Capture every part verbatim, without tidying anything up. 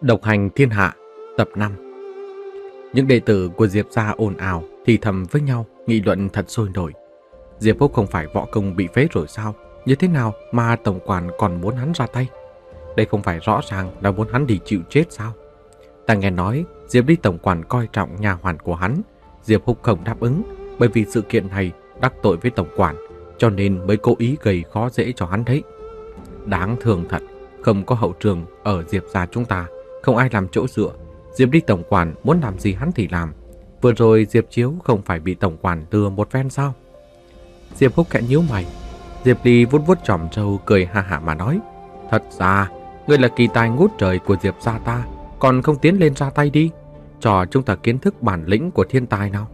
Độc hành thiên hạ, tập năm. Những đệ tử của Diệp gia ồn ào, thì thầm với nhau, nghị luận thật sôi nổi. Diệp Húc không phải võ công bị phế rồi sao? Như thế nào mà tổng quản còn muốn hắn ra tay? Đây không phải rõ ràng là muốn hắn đi chịu chết sao? Ta nghe nói Diệp Ly tổng quản coi trọng nhà hoàn của hắn. Diệp Húc không đáp ứng, bởi vì sự kiện này đắc tội với tổng quản, cho nên mới cố ý gây khó dễ cho hắn đấy. Đáng thương thật, không có hậu trường ở Diệp gia chúng ta, không ai làm chỗ dựa. Diệp Ly tổng quản muốn làm gì hắn thì làm. Vừa rồi Diệp Chiếu không phải bị tổng quản lừa một phen sao? Diệp Húc khẽ nhíu mày. Diệp Ly vuốt vuốt chòm râu cười ha hả mà nói: Thật ra, ngươi là kỳ tài ngút trời của Diệp gia ta, còn không tiến lên ra tay đi, cho chúng ta kiến thức bản lĩnh của thiên tài nào.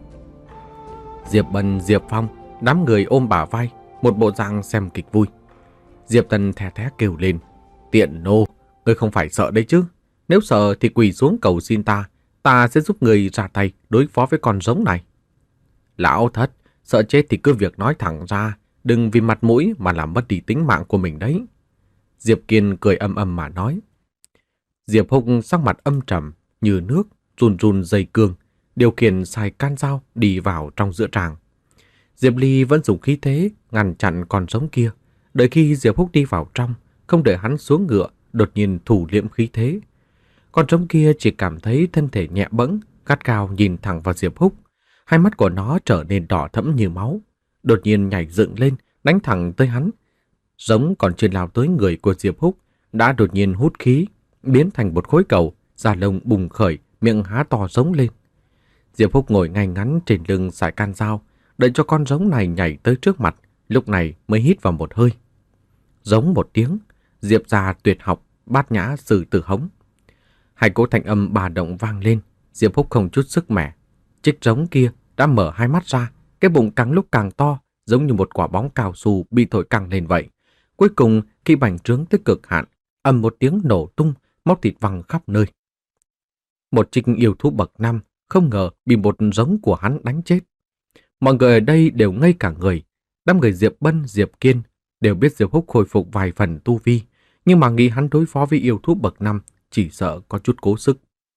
Diệp Bân, Diệp Phong, đám người ôm bả vai, một bộ dạng xem kịch vui. Diệp Tần thè thé kêu lên: Tiện nô, ngươi không phải sợ đấy chứ? Nếu sợ thì quỳ xuống cầu xin ta, ta sẽ giúp người ra tay đối phó với con rống này. Lão thất, sợ chết thì cứ việc nói thẳng ra, đừng vì mặt mũi mà làm mất đi tính mạng của mình đấy. Diệp Kiên cười âm âm mà nói. Diệp Húc sắc mặt âm trầm như nước, run run dây cương, điều khiển xài can dao đi vào trong giữa tràng. Diệp Ly vẫn dùng khí thế ngăn chặn con rống kia, đợi khi Diệp Húc đi vào trong, không đợi hắn xuống ngựa, đột nhiên thủ liễm khí thế. Con rống kia chỉ cảm thấy thân thể nhẹ bẫng, gắt gao nhìn thẳng vào Diệp Húc. Hai mắt của nó trở nên đỏ thẫm như máu, đột nhiên nhảy dựng lên, đánh thẳng tới hắn. Rống còn chưa lao tới người của Diệp Húc, đã đột nhiên hút khí, biến thành một khối cầu, da lông bùng khởi, miệng há to rống lên. Diệp Húc ngồi ngay ngắn trên lưng sải can dao, đợi cho con rống này nhảy tới trước mặt, lúc này mới hít vào một hơi. Giống một tiếng, Diệp gia tuyệt học, bát nhã sử tử hống. Hai cỗ thanh âm bà động vang lên, Diệp Húc không chút sức mẻ. Chiếc rống kia đã mở hai mắt ra, cái bụng càng lúc càng to, giống như một quả bóng cao su bị thổi căng lên vậy. Cuối cùng, khi bành trướng tới cực hạn, ầm một tiếng nổ tung, máu thịt văng khắp nơi. Một trích yêu thú bậc năm không ngờ bị một rống của hắn đánh chết. Mọi người ở đây đều ngây cả người. Đám người Diệp Bân, Diệp Kiên đều biết Diệp Húc khôi phục vài phần tu vi, nhưng mà nghĩ hắn đối phó với yêu thú bậc năm chỉ sợ có chút cố sức.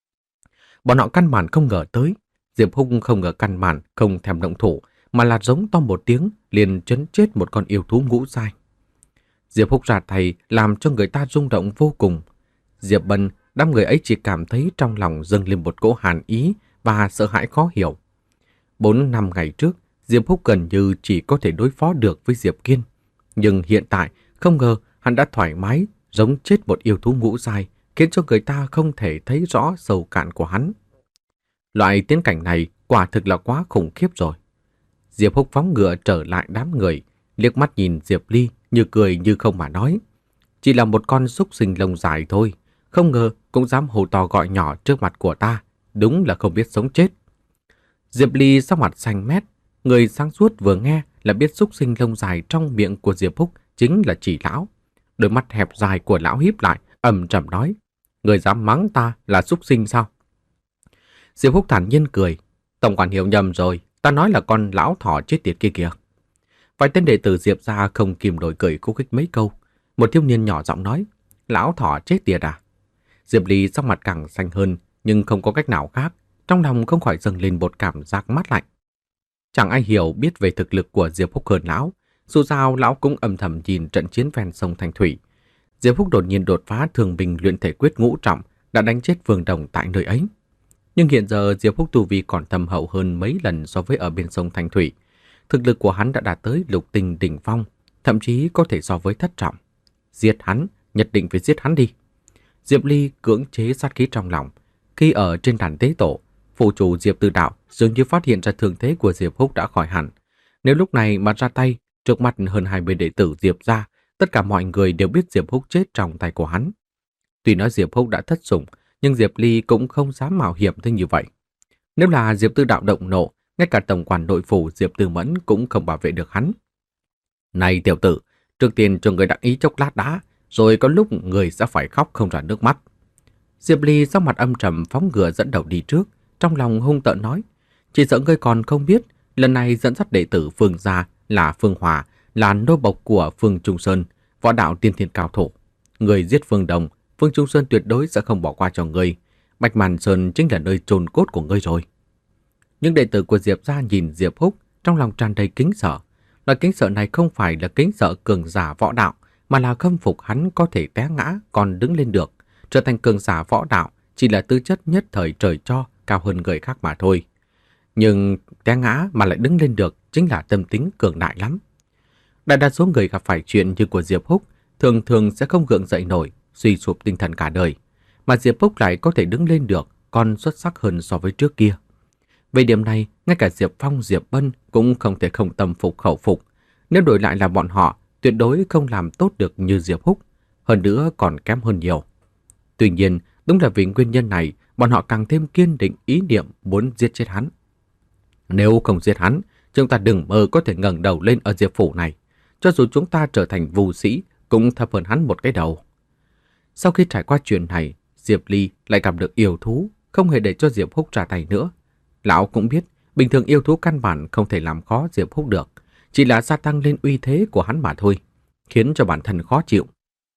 Bọn họ căn bản không ngờ tới, Diệp Húc không ngờ căn bản không thèm động thủ, mà là giống to một tiếng liền chấn chết một con yêu thú ngũ giai. Diệp Húc ra tay làm cho người ta rung động vô cùng. Diệp Bân, đám người ấy chỉ cảm thấy trong lòng dâng lên một cỗ hàn ý và sợ hãi khó hiểu. Bốn năm ngày trước, Diệp Húc gần như chỉ có thể đối phó được với Diệp Kiên, nhưng hiện tại không ngờ hắn đã thoải mái giống chết một yêu thú ngũ giai, khiến cho người ta không thể thấy rõ sâu cạn của hắn. Loại tiến cảnh này quả thực là quá khủng khiếp rồi. Diệp Húc phóng ngựa trở lại đám người, liếc mắt nhìn Diệp Ly như cười như không mà nói: Chỉ là một con súc sinh lông dài thôi, không ngờ cũng dám hô to gọi nhỏ trước mặt của ta, đúng là không biết sống chết. Diệp Ly sắc mặt xanh mét, người sáng suốt vừa nghe là biết súc sinh lông dài trong miệng của Diệp Húc chính là Chỉ lão. Đôi mắt hẹp dài của lão híp lại, ầm trầm nói: Người dám mắng ta là súc sinh sao? Diệp Húc thản nhiên cười: Tổng quản hiểu nhầm rồi, ta nói là con lão thỏ chết tiệt kia kìa. Vài tên đệ tử Diệp gia không kìm nổi cười khúc khích mấy câu. Một thiếu niên nhỏ giọng nói: Lão thỏ chết tiệt à? Diệp Ly sắc mặt càng xanh hơn, nhưng không có cách nào khác, trong lòng không khỏi dâng lên một cảm giác mát lạnh. Chẳng ai hiểu biết về thực lực của Diệp Húc hơn lão, dù sao lão cũng âm thầm nhìn trận chiến ven sông Thanh Thủy. Diệp Húc đột nhiên đột phá thường bình luyện thể quyết ngũ trọng, đã đánh chết Vương Đồng tại nơi ấy. Nhưng hiện giờ Diệp Húc tu vi còn thâm hậu hơn mấy lần so với ở bên sông Thanh Thủy. Thực lực của hắn đã đạt tới lục tinh đỉnh phong, thậm chí có thể so với thất trọng. Giết hắn, nhất định phải giết hắn đi. Diệp Ly cưỡng chế sát khí trong lòng. Khi ở trên đàn tế tổ, phụ chủ Diệp Tư Đạo dường như phát hiện ra thương thế của Diệp Húc đã khỏi hẳn. Nếu lúc này mà ra tay, trước mặt hơn hai mươi đệ tử Diệp gia, tất cả mọi người đều biết Diệp Húc chết trong tay của hắn. Tuy nói Diệp Húc đã thất sủng, nhưng Diệp Ly cũng không dám mạo hiểm tới như vậy. Nếu là Diệp Tư Đạo động nộ, ngay cả tổng quản nội phủ Diệp Tư Mẫn cũng không bảo vệ được hắn. Này tiểu tử, trước tiên cho người đặng ý chốc lát đã, rồi có lúc người sẽ phải khóc không ra nước mắt. Diệp Ly sắc mặt âm trầm phóng ngựa dẫn đầu đi trước, trong lòng hung tợn nói: Chỉ sợ ngươi còn không biết, lần này dẫn dắt đệ tử Phương gia là Phương Hòa, là nô bộc của Phương Trung Sơn, võ đạo tiên thiên cao thủ. Người giết Phương Đồng Phương Trung Sơn tuyệt đối sẽ không bỏ qua cho ngươi. Bạch Màn Sơn chính là nơi chôn cốt của ngươi rồi. Những đệ tử của Diệp gia nhìn Diệp Húc trong lòng tràn đầy kính sợ. Loại kính sợ này không phải là kính sợ cường giả võ đạo, mà là khâm phục hắn có thể té ngã còn đứng lên được. Trở thành cường giả võ đạo chỉ là tư chất nhất thời trời cho, cao hơn người khác mà thôi. Nhưng té ngã mà lại đứng lên được chính là tâm tính cường đại lắm. Đại đa số người gặp phải chuyện như của Diệp Húc thường thường sẽ không gượng dậy nổi, suy sụp tinh thần cả đời. Mà Diệp Húc lại có thể đứng lên được, còn xuất sắc hơn so với trước kia. Về điểm này, ngay cả Diệp Phong, Diệp Bân cũng không thể không tâm phục khẩu phục. Nếu đổi lại là bọn họ, tuyệt đối không làm tốt được như Diệp Húc, hơn nữa còn kém hơn nhiều. Tuy nhiên, đúng là vì nguyên nhân này, bọn họ càng thêm kiên định ý niệm muốn giết chết hắn. Nếu không giết hắn, chúng ta đừng mơ có thể ngẩng đầu lên ở Diệp phủ này. Cho dù chúng ta trở thành vù sĩ, cũng thấp hơn hắn một cái đầu. Sau khi trải qua chuyện này, Diệp Ly lại gặp được yêu thú, không hề để cho Diệp Húc ra tay nữa. Lão cũng biết, bình thường yêu thú căn bản không thể làm khó Diệp Húc được, chỉ là gia tăng lên uy thế của hắn mà thôi, khiến cho bản thân khó chịu.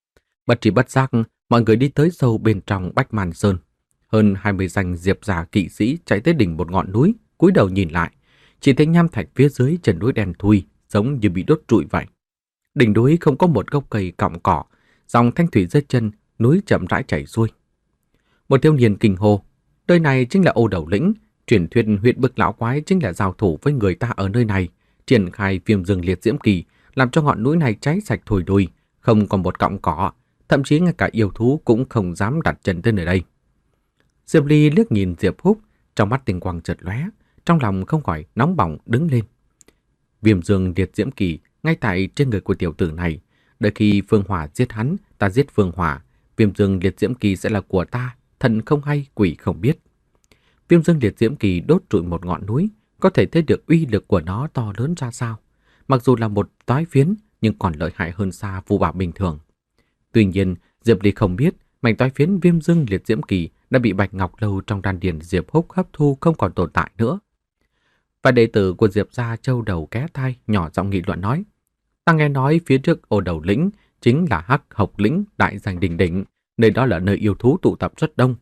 Bất tri bất giác, mọi người đi tới sâu bên trong Bách Màn Sơn. Hơn hai mươi danh Diệp gia kỵ sĩ chạy tới đỉnh một ngọn núi, cúi đầu nhìn lại, chỉ thấy nham thạch phía dưới chân núi đen thui, giống như bị đốt trụi vậy. Đỉnh núi không có một gốc cây cọng cỏ, dòng thanh thủy dưới chân núi chậm rãi chảy xuôi. Một thiếu niên kinh hô, nơi này chính là Ô Đầu Lĩnh, truyền thuyết huyện Bực Lão Quái chính là giao thủ với người ta ở nơi này, triển khai viêm rừng liệt diễm kỳ, làm cho ngọn núi này cháy sạch thổi đùi, không còn một cọng cỏ, thậm chí ngay cả yêu thú cũng không dám đặt chân tới nơi đây. Diệp Ly liếc nhìn Diệp Húc, trong mắt tinh quang chợt lóe, trong lòng không khỏi nóng bỏng đứng lên. Viêm dương liệt diễm kỳ ngay tại trên người của tiểu tử này, đợi khi Phương Hỏa giết hắn, ta giết Phương Hỏa, viêm dương liệt diễm kỳ sẽ là của ta, thần không hay quỷ không biết. Viêm dương liệt diễm kỳ đốt trụi một ngọn núi, có thể thấy được uy lực của nó to lớn ra sao. Mặc dù là một toái phiến, nhưng còn lợi hại hơn xa phù bảo bình thường. Tuy nhiên, Diệp Ly không biết mảnh toái phiến viêm dương liệt diễm kỳ đã bị Bạch Ngọc Lâu trong đan điền Diệp Húc hấp thu không còn tồn tại nữa. Và đệ tử của Diệp gia châu đầu ké tai nhỏ giọng nghị luận nói: ta nghe nói phía trước Ô Đầu Lĩnh chính là Hắc Hộc Lĩnh đại danh đỉnh đỉnh, nơi đó là nơi yêu thú tụ tập rất đông.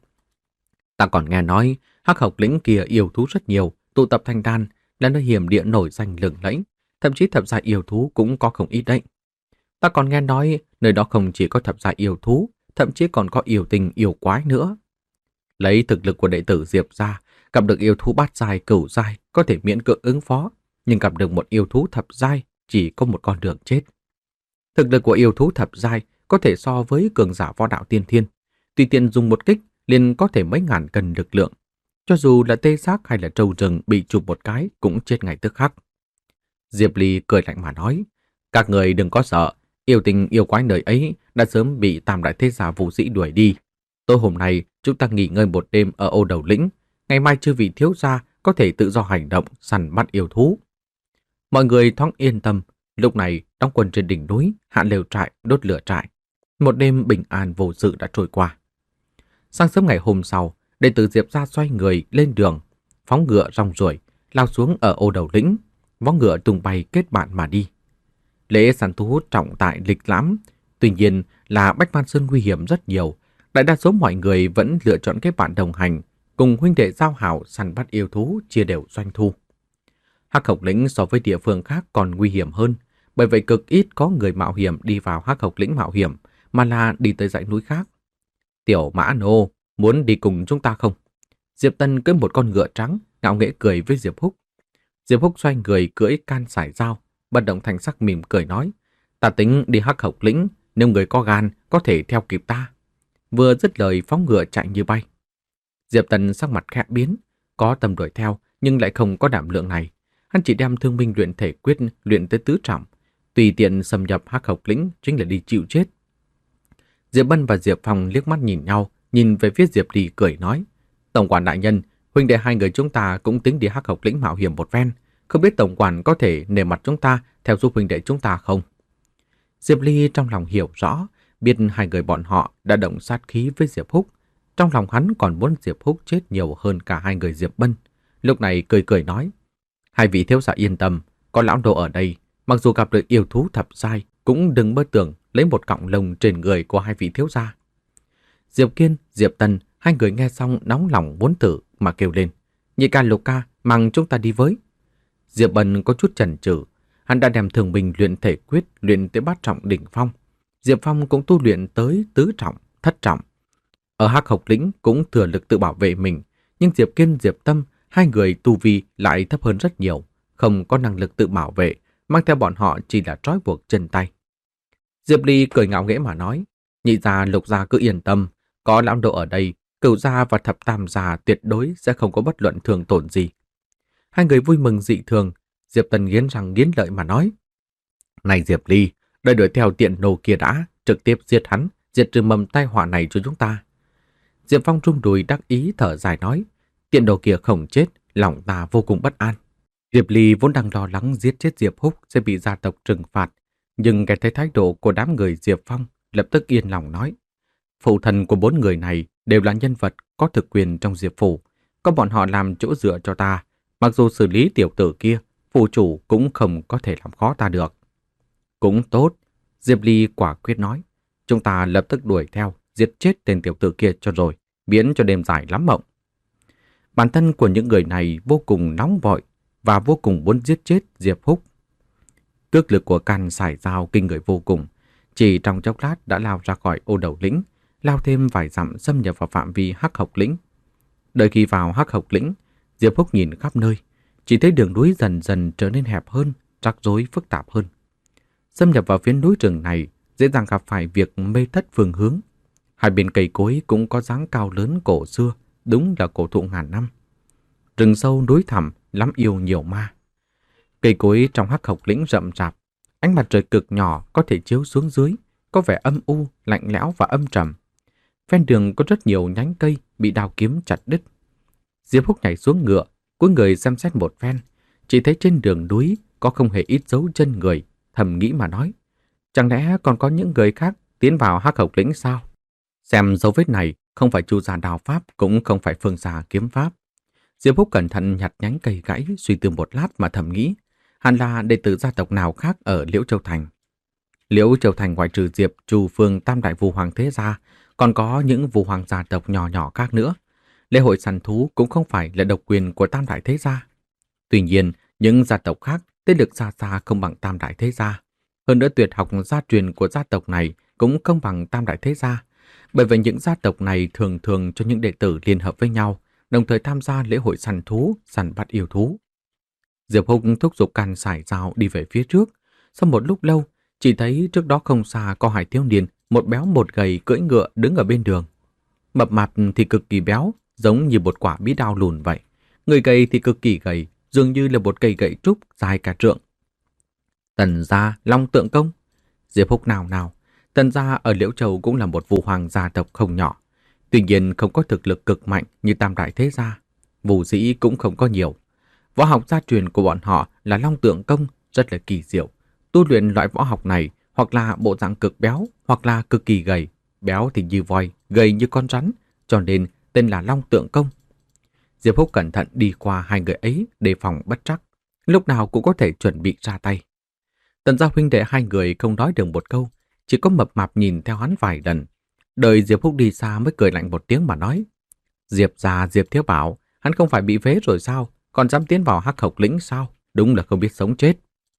Ta còn nghe nói Hắc Hộc Lĩnh kia yêu thú rất nhiều, tụ tập thành đàn, là nơi hiểm địa nổi danh lừng lẫy, thậm chí thập gia yêu thú cũng có không ít đấy. Ta còn nghe nói nơi đó không chỉ có thập gia yêu thú, thậm chí còn có yêu tình yêu quái nữa. Lấy thực lực của đệ tử Diệp gia, gặp được yêu thú bát giai, cửu giai có thể miễn cưỡng ứng phó, nhưng gặp được một yêu thú thập giai chỉ có một con đường chết. Thực lực của yêu thú thập giai có thể so với cường giả võ đạo tiên thiên, tùy tiện dùng một kích liền có thể mấy ngàn cân lực lượng. Cho dù là tê xác hay là trâu rừng bị chụp một cái cũng chết ngay tức khắc. Diệp Ly cười lạnh mà nói: các người đừng có sợ, yêu tình yêu quái nơi ấy đã sớm bị tam đại thế gia vũ sĩ đuổi đi. Tối hôm nay chúng ta nghỉ ngơi một đêm ở Ô Đầu Lĩnh, ngày mai chư vị thiếu gia có thể tự do hành động săn bắt yêu thú. Mọi người thoáng yên tâm, lúc này đóng quân trên đỉnh núi, hạ lều trại, đốt lửa trại. Một đêm bình an vô sự đã trôi qua. Sáng sớm ngày hôm sau, đệ tử Diệp gia xoay người lên đường, phóng ngựa rong ruổi, lao xuống ở Ô Đầu Lĩnh, vó ngựa tung bay kết bạn mà đi. Lễ săn thú trọng tại lịch lãm, tuy nhiên là Bách Man Sơn nguy hiểm rất nhiều. Đại đa số mọi người vẫn lựa chọn kết bạn đồng hành, cùng huynh đệ giao hảo săn bắt yêu thú, chia đều doanh thu. Hắc Hộc Lĩnh so với địa phương khác còn nguy hiểm hơn, bởi vậy cực ít có người mạo hiểm đi vào Hắc Hộc Lĩnh mạo hiểm, mà là đi tới dãy núi khác. Tiểu Mã Nô, muốn đi cùng chúng ta không? Diệp Tân cưỡi một con ngựa trắng, ngạo nghễ cười với Diệp Húc. Diệp Húc xoay người cưỡi can sải dao, bất động thanh sắc mỉm cười nói: ta tính đi Hắc Hộc Lĩnh, nếu người có gan có thể theo kịp ta. Vừa dứt lời phóng ngựa chạy như bay. Diệp Tân sắc mặt khẽ biến, có tâm đuổi theo nhưng lại không có đảm lượng này. Hắn chỉ đem thương binh luyện thể quyết luyện tới tứ trọng, tùy tiện xâm nhập Hắc Hộc Lĩnh chính là đi chịu chết. Diệp Bân và Diệp Phong liếc mắt nhìn nhau, nhìn về phía Diệp Ly cười nói: tổng quản đại nhân, huynh đệ hai người chúng ta cũng tính đi Hắc Hộc Lĩnh mạo hiểm một ven, không biết tổng quản có thể nể mặt chúng ta theo giúp huynh đệ chúng ta không? Diệp Ly trong lòng hiểu rõ, biết hai người bọn họ đã động sát khí với Diệp Húc. Trong lòng hắn còn muốn Diệp Húc chết nhiều hơn cả hai người Diệp Bân. Lúc này cười cười nói: hai vị thiếu gia yên tâm, có lão đồ ở đây, mặc dù gặp được yêu thú thập giai cũng đừng mơ tưởng lấy một cọng lông trên người của hai vị thiếu gia. Diệp Kiên, Diệp Tần, hai người nghe xong nóng lòng muốn thử mà kêu lên. Nhị ca Lục ca, mang chúng ta đi với. Diệp Bân có chút chần chừ, hắn đã đem thường mình luyện thể quyết luyện tới bát trọng đỉnh phong. Diệp Phong cũng tu luyện tới tứ trọng, thất trọng. Ở Hắc Học Lĩnh cũng thừa lực tự bảo vệ mình, nhưng Diệp Kiên, Diệp Tâm, hai người tu vi lại thấp hơn rất nhiều, không có năng lực tự bảo vệ, mang theo bọn họ chỉ là trói buộc chân tay. Diệp Ly cười ngạo nghễ mà nói, nhị gia Lục gia cứ yên tâm, có lão độ ở đây, Cửu gia và thập tam gia tuyệt đối sẽ không có bất luận thường tổn gì. Hai người vui mừng dị thường, Diệp Tần nghiến răng nghiến lợi mà nói, này Diệp Ly, đợi đuổi theo tiện đồ kia đã, trực tiếp giết hắn, diệt trừ mầm tai họa này cho chúng ta. Diệp Phong rung đùi đắc ý thở dài nói, tiện đồ kia không chết, lòng ta vô cùng bất an. Diệp Ly vốn đang lo lắng giết chết Diệp Húc sẽ bị gia tộc trừng phạt, nhưng nghe thấy thái độ của đám người Diệp Phong, lập tức yên lòng nói, phụ thần của bốn người này đều là nhân vật có thực quyền trong Diệp phủ, có bọn họ làm chỗ dựa cho ta, mặc dù xử lý tiểu tử kia, phủ chủ cũng không có thể làm khó ta được. Cũng tốt, Diệp Ly quả quyết nói, chúng ta lập tức đuổi theo, giết chết tên tiểu tử kia cho rồi, biến cho đêm dài lắm mộng. Bản thân của những người này vô cùng nóng vội và vô cùng muốn giết chết Diệp Húc. Cước lực của Can Sải Dao kinh người vô cùng, chỉ trong chốc lát đã lao ra khỏi Ô Đầu Lĩnh, lao thêm vài dặm xâm nhập vào phạm vi Hắc Học Lĩnh. Đợi khi vào Hắc Học Lĩnh, Diệp Húc nhìn khắp nơi, chỉ thấy đường núi dần dần trở nên hẹp hơn, rắc rối phức tạp hơn. Xâm nhập vào phía núi rừng này, dễ dàng gặp phải việc mê thất phương hướng. Hai bên cây cối cũng có dáng cao lớn cổ xưa, đúng là cổ thụ ngàn năm. Rừng sâu núi thẳm, lắm yêu nhiều ma. Cây cối trong Hắc Học Lĩnh rậm rạp, ánh mặt trời cực nhỏ có thể chiếu xuống dưới, có vẻ âm u, lạnh lẽo và âm trầm. Ven đường có rất nhiều nhánh cây bị đao kiếm chặt đứt. Diệp Húc nhảy xuống ngựa, cúi người xem xét một phen, chỉ thấy trên đường núi có không hề ít dấu chân người, thầm nghĩ mà nói, chẳng lẽ còn có những người khác tiến vào Hắc Học Lĩnh sao? Xem dấu vết này không phải Chu gia đào pháp, cũng không phải Phương gia kiếm pháp. Diệp Húc cẩn thận nhặt nhánh cây gãy, suy tư một lát mà thầm nghĩ, hẳn là đệ tử gia tộc nào khác ở Liễu Châu Thành. Liễu Châu Thành ngoại trừ Diệp, Chu, Phương tam đại vu hoàng thế gia, còn có những vu hoàng gia tộc nhỏ nhỏ khác nữa. Lễ hội săn thú cũng không phải là độc quyền của tam đại thế gia. Tuy nhiên, những gia tộc khác thế lực xa xa không bằng tam đại thế gia. Hơn nữa tuyệt học gia truyền của gia tộc này cũng không bằng tam đại thế gia. Bởi vậy những gia tộc này thường thường cho những đệ tử liên hợp với nhau, đồng thời tham gia lễ hội săn thú, săn bắt yêu thú. Diệp Húc thúc giục Can Sải Dao đi về phía trước. Sau một lúc lâu, chỉ thấy trước đó không xa có hai thiếu niên, một béo một gầy cưỡi ngựa đứng ở bên đường. Mập mạp thì cực kỳ béo, giống như một quả bí đao lùn vậy. Người gầy thì cực kỳ gầy, dường như là một cây gậy trúc dài cả trượng. Tần gia Long Tượng Công. Diệp Húc nào nào, Tần gia ở Liễu Châu cũng là một vu hoàng gia tộc không nhỏ. Tuy nhiên không có thực lực cực mạnh như tam đại thế gia. Vũ sĩ cũng không có nhiều. Võ học gia truyền của bọn họ là Long Tượng Công, rất là kỳ diệu. Tu luyện loại võ học này hoặc là bộ dạng cực béo, hoặc là cực kỳ gầy. Béo thì như voi, gầy như con rắn, cho nên tên là Long Tượng Công. Diệp Húc cẩn thận đi qua hai người ấy đề phòng bất trắc, lúc nào cũng có thể chuẩn bị ra tay. Tần gia huynh đệ hai người không nói được một câu, chỉ có mập mạp nhìn theo hắn vài lần. Đợi Diệp Húc đi xa mới cười lạnh một tiếng mà nói, Diệp gia Diệp Thiếu Bảo, hắn không phải bị phế rồi sao, còn dám tiến vào Hắc Học Lĩnh sao, đúng là không biết sống chết.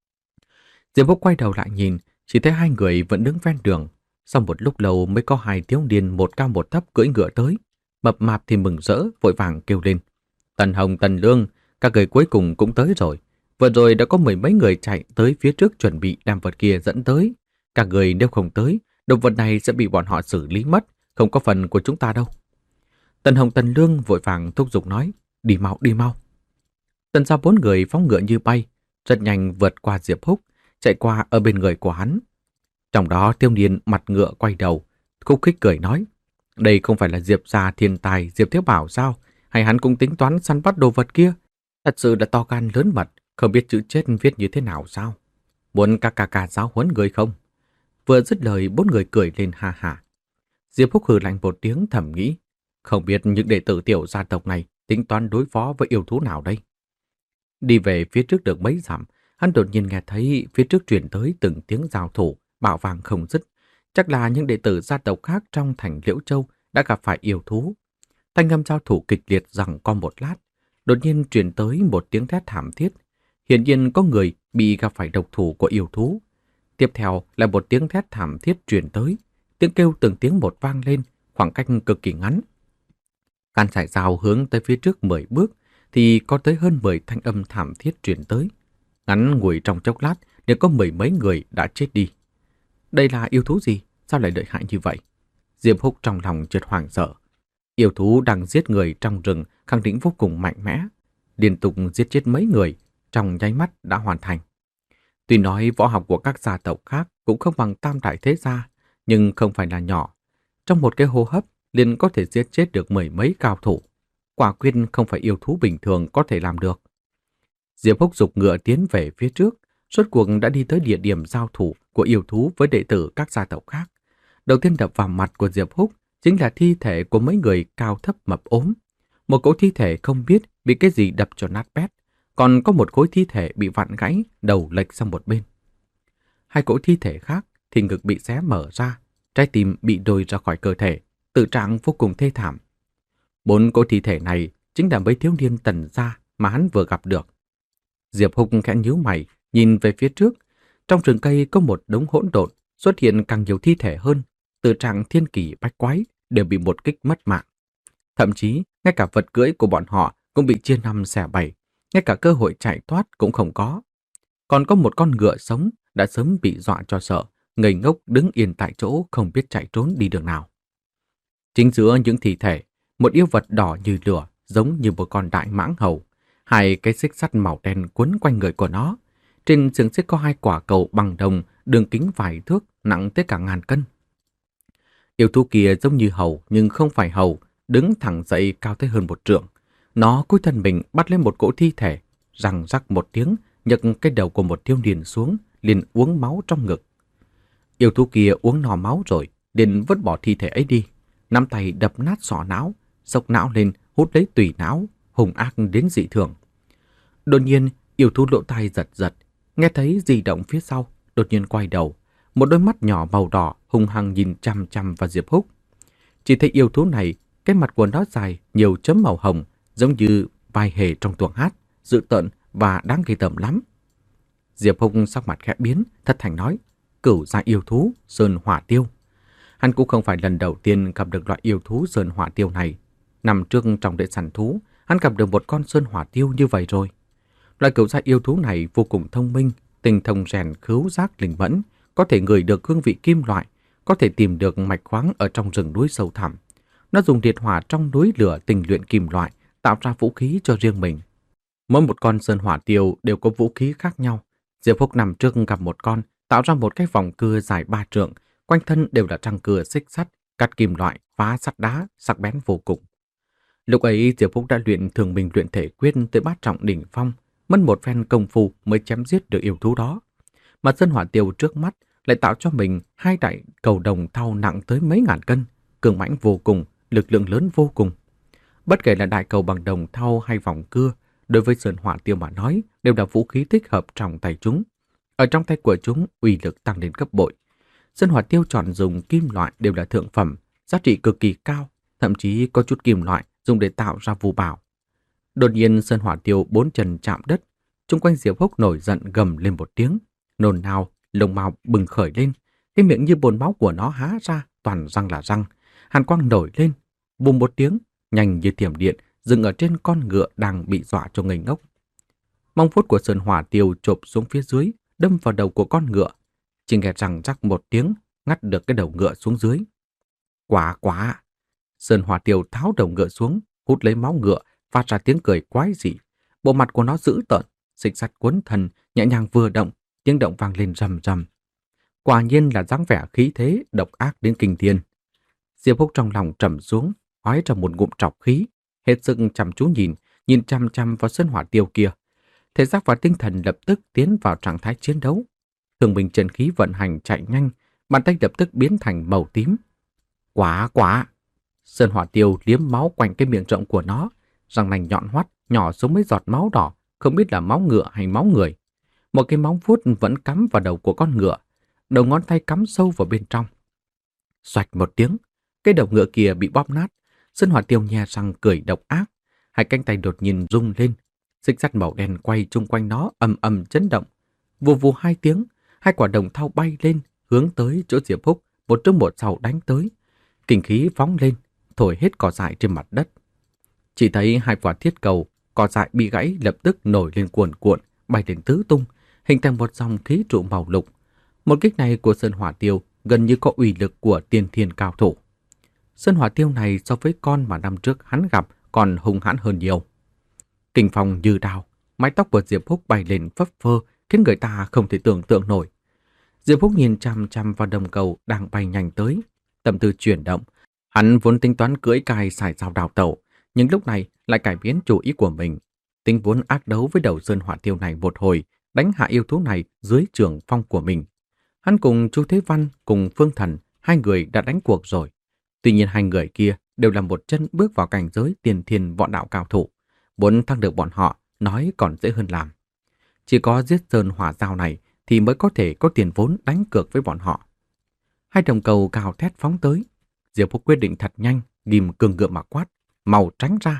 Diệp Húc quay đầu lại nhìn, chỉ thấy hai người vẫn đứng ven đường. Sau một lúc lâu mới có hai thiếu niên một cao một thấp cưỡi ngựa tới. Mập mạp thì mừng rỡ, vội vàng kêu lên, Tần Hồng, Tần Lương, các người cuối cùng cũng tới rồi. Vừa rồi đã có mười mấy người chạy tới phía trước chuẩn bị đem vật kia dẫn tới. Các người nếu không tới, động vật này sẽ bị bọn họ xử lý mất, không có phần của chúng ta đâu. Tần Hồng, Tần Lương vội vàng thúc giục nói, đi mau, đi mau. Tần gia bốn người phóng ngựa như bay, rất nhanh vượt qua Diệp Húc, chạy qua ở bên người của hắn. Trong đó Tiêu Niên mặt ngựa quay đầu, khúc khích cười nói, đây không phải là Diệp gia thiên tài Diệp Thiếu Bảo sao? Hay hắn cũng tính toán săn bắt đồ vật kia? Thật sự là to gan lớn mật, không biết chữ chết viết như thế nào sao? Muốn ca ca ca giáo huấn người không? Vừa dứt lời, bốn người cười lên ha ha. Diệp Húc hừ lạnh một tiếng thầm nghĩ, không biết những đệ tử tiểu gia tộc này tính toán đối phó với yêu thú nào đây? Đi về phía trước được mấy dặm, hắn đột nhiên nghe thấy phía trước truyền tới từng tiếng giao thủ, bạo vàng không dứt. Chắc là những đệ tử gia tộc khác trong thành Liễu Châu đã gặp phải yêu thú. Thanh âm giao thủ kịch liệt rằng co một lát, đột nhiên truyền tới một tiếng thét thảm thiết. Hiển nhiên có người bị gặp phải độc thủ của yêu thú. Tiếp theo là một tiếng thét thảm thiết truyền tới, tiếng kêu từng tiếng một vang lên, khoảng cách cực kỳ ngắn. Can sải dao hướng tới phía trước mười bước thì có tới hơn mười thanh âm thảm thiết truyền tới. Ngắn ngủi trong chốc lát đều có mười mấy người đã chết đi. Đây là yêu thú gì? Sao lại lợi hại như vậy? Diệp Húc trong lòng chợt hoảng sợ. Yêu thú đang giết người trong rừng khẳng định vô cùng mạnh mẽ, liên tục giết chết mấy người, trong nháy mắt đã hoàn thành. Tuy nói võ học của các gia tộc khác cũng không bằng Tam Đại Thế Gia, nhưng không phải là nhỏ. Trong một cái hô hấp liền có thể giết chết được mười mấy cao thủ. Quả quyết không phải yêu thú bình thường có thể làm được. Diệp Húc giục ngựa tiến về phía trước, rốt cuộc đã đi tới địa điểm giao thủ của yêu thú với đệ tử các gia tộc khác. Đầu tiên đập vào mặt của Diệp Húc chính là thi thể của mấy người cao thấp mập ốm. Một cỗ thi thể không biết bị cái gì đập cho nát bét, còn có một khối thi thể bị vặn gãy, đầu lệch sang một bên. Hai cỗ thi thể khác thì ngực bị xé mở ra, trái tim bị đôi ra khỏi cơ thể, tự trạng vô cùng thê thảm. Bốn cỗ thi thể này chính là mấy thiếu niên Tần gia mà hắn vừa gặp được. Diệp Húc khẽ nhíu mày, nhìn về phía trước. Trong rừng cây có một đống hỗn độn, xuất hiện càng nhiều thi thể hơn, từ trạng thiên kỳ bách quái đều bị một kích mất mạng. Thậm chí, ngay cả vật cưỡi của bọn họ cũng bị chia năm xẻ bảy, ngay cả cơ hội chạy thoát cũng không có. Còn có một con ngựa sống đã sớm bị dọa cho sợ, ngây ngốc đứng yên tại chỗ không biết chạy trốn đi đường nào. Chính giữa những thi thể, một yêu vật đỏ như lửa, giống như một con đại mãng hầu. Hai cái xích sắt màu đen quấn quanh người của nó. Trên xiềng xích có hai quả cầu bằng đồng, đường kính vài thước, nặng tới cả ngàn cân. Yêu thú kia giống như hầu nhưng không phải hầu, đứng thẳng dậy cao tới hơn một trượng. Nó cúi thân mình bắt lên một cỗ thi thể, răng rắc một tiếng, nhấc cái đầu của một thiếu niên xuống, liền uống máu trong ngực. Yêu thú kia uống no máu rồi, liền vứt bỏ thi thể ấy đi, nắm tay đập nát sọ não, xộc não lên hút lấy tủy não, hung ác đến dị thường. Đột nhiên, yêu thú lỗ tai giật giật, nghe thấy dị động phía sau, đột nhiên quay đầu, một đôi mắt nhỏ màu đỏ hung hăng nhìn chằm chằm vào Diệp Húc. Chỉ thấy yêu thú này, cái mặt của nó dài, nhiều chấm màu hồng, giống như vai hề trong tuồng hát, dữ tợn và đáng ghê tởm lắm. Diệp Húc sắc mặt khẽ biến, thất thanh nói: "Cửu gia yêu thú sơn hỏa tiêu." Hắn cũng không phải lần đầu tiên gặp được loại yêu thú sơn hỏa tiêu này. Năm trước trong lễ săn thú, hắn gặp được một con sơn hỏa tiêu như vậy rồi. Loại cửu gia yêu thú này vô cùng thông minh, tinh thông rèn khứu giác linh mẫn, có thể ngửi được hương vị kim loại, có thể tìm được mạch khoáng ở trong rừng núi sâu thẳm. Nó dùng liệt hỏa trong núi lửa tinh luyện kim loại, tạo ra vũ khí cho riêng mình. Mỗi một con sơn hỏa tiêu đều có vũ khí khác nhau. Diệp Húc nằm trước gặp một con, tạo ra một cái vòng cưa dài ba trượng, quanh thân đều là răng cưa xích sắt, cắt kim loại, phá sắt đá, sắc bén vô cùng. Lúc ấy Diệp Húc đã luyện thường mình luyện thể quyết tới bát trọng đỉnh phong, mất một phen công phu mới chém giết được yêu thú đó. Mà sơn hỏa tiêu trước mắt lại tạo cho mình hai đại cầu đồng thau nặng tới mấy ngàn cân, cường mãnh vô cùng, lực lượng lớn vô cùng. Bất kể là đại cầu bằng đồng thau hay vòng cưa, đối với sơn hỏa tiêu mà nói đều là vũ khí thích hợp trong tay chúng. Ở trong tay của chúng, uy lực tăng lên gấp bội. Sơn hỏa tiêu chọn dùng kim loại đều là thượng phẩm, giá trị cực kỳ cao, thậm chí có chút kim loại dùng để tạo ra phù bảo. Đột nhiên sơn hỏa tiêu bốn chân chạm đất, xung quanh Diệp Húc nổi giận gầm lên một tiếng, nôn nao, lông mao bừng khởi lên, cái miệng như bồn máu của nó há ra, toàn răng là răng, hàn quang nổi lên, bùm một tiếng, nhanh như thiểm điện, dừng ở trên con ngựa đang bị dọa cho ngây ngốc. Móng vuốt của sơn hỏa tiêu chộp xuống phía dưới, đâm vào đầu của con ngựa, chỉ nghe răng rắc một tiếng, ngắt được cái đầu ngựa xuống dưới. Quá quá! Sơn hỏa tiêu tháo đầu ngựa xuống, hút lấy máu ngựa, phát ra tiếng cười quái dị. Bộ mặt của nó dữ tợn, xích sắt quấn thân, nhẹ nhàng vừa động, tiếng động vang lên rầm rầm. Quả nhiên là dáng vẻ khí thế độc ác đến kinh thiên. Diệp Húc trong lòng trầm xuống, hói ra một ngụm trọc khí, hết sức chăm chú nhìn, nhìn chăm chăm vào sơn hỏa tiêu kia. Thể xác và tinh thần lập tức tiến vào trạng thái chiến đấu. Thường bình chân khí vận hành chạy nhanh, bàn tay lập tức biến thành màu tím. Quá quá! Sơn hỏa tiêu liếm máu quanh cái miệng rộng của nó, răng nanh nhọn hoắt nhỏ xuống mấy giọt máu đỏ, không biết là máu ngựa hay máu người. Một cái móng vuốt vẫn cắm vào đầu của con ngựa, đầu ngón tay cắm sâu vào bên trong. Xoạch một tiếng, Cái đầu ngựa kia bị bóp nát, Sơn Hỏa Tiêu nhe răng cười độc ác, hai cánh tay đột nhiên rung lên, xích sắt màu đen quay chung quanh nó ầm ầm chấn động. Vù vù hai tiếng, hai quả đồng thau bay lên, hướng tới chỗ Diệp Húc, một trước một sau đánh tới. Kinh khí phóng lên, thổi hết cỏ dại trên mặt đất. Chỉ thấy hai quả thiết cầu, cỏ dại bị gãy lập tức nổi lên cuồn cuộn, bay lên tứ tung, hình thành một dòng khí trụ màu lục. Một kích này của Sơn Hỏa Tiêu gần như có uy lực của tiên thiên cao thủ. Sơn Hỏa Tiêu này so với con mà năm trước hắn gặp còn hung hãn hơn nhiều. Kình phong như đao, mái tóc của Diệp Húc bay lên phấp phơ, khiến người ta không thể tưởng tượng nổi. Diệp Húc nhìn chằm chằm vào đồng cầu đang bay nhanh tới, tâm tư chuyển động. Hắn vốn tính toán cưỡi cài sải dao đào tẩu, nhưng lúc này lại cải biến chủ ý của mình. Tính vốn ác đấu với đầu Sơn Hỏa Tiêu này một hồi, đánh hạ yêu thú này dưới trường phong của mình. Hắn cùng Chu Thế Văn cùng Phương Thần, hai người đã đánh cuộc rồi. Tuy nhiên hai người kia đều là một chân bước vào cảnh giới tiền thiên võ đạo cao thủ. Muốn thắng được bọn họ, nói còn dễ hơn làm. Chỉ có giết Sơn Hỏa Dao này thì mới có thể có tiền vốn đánh cược với bọn họ. Hai đồng cầu gào thét phóng tới. Diệp Húc quyết định thật nhanh, ghim cương ngựa mà quát, mau tránh ra.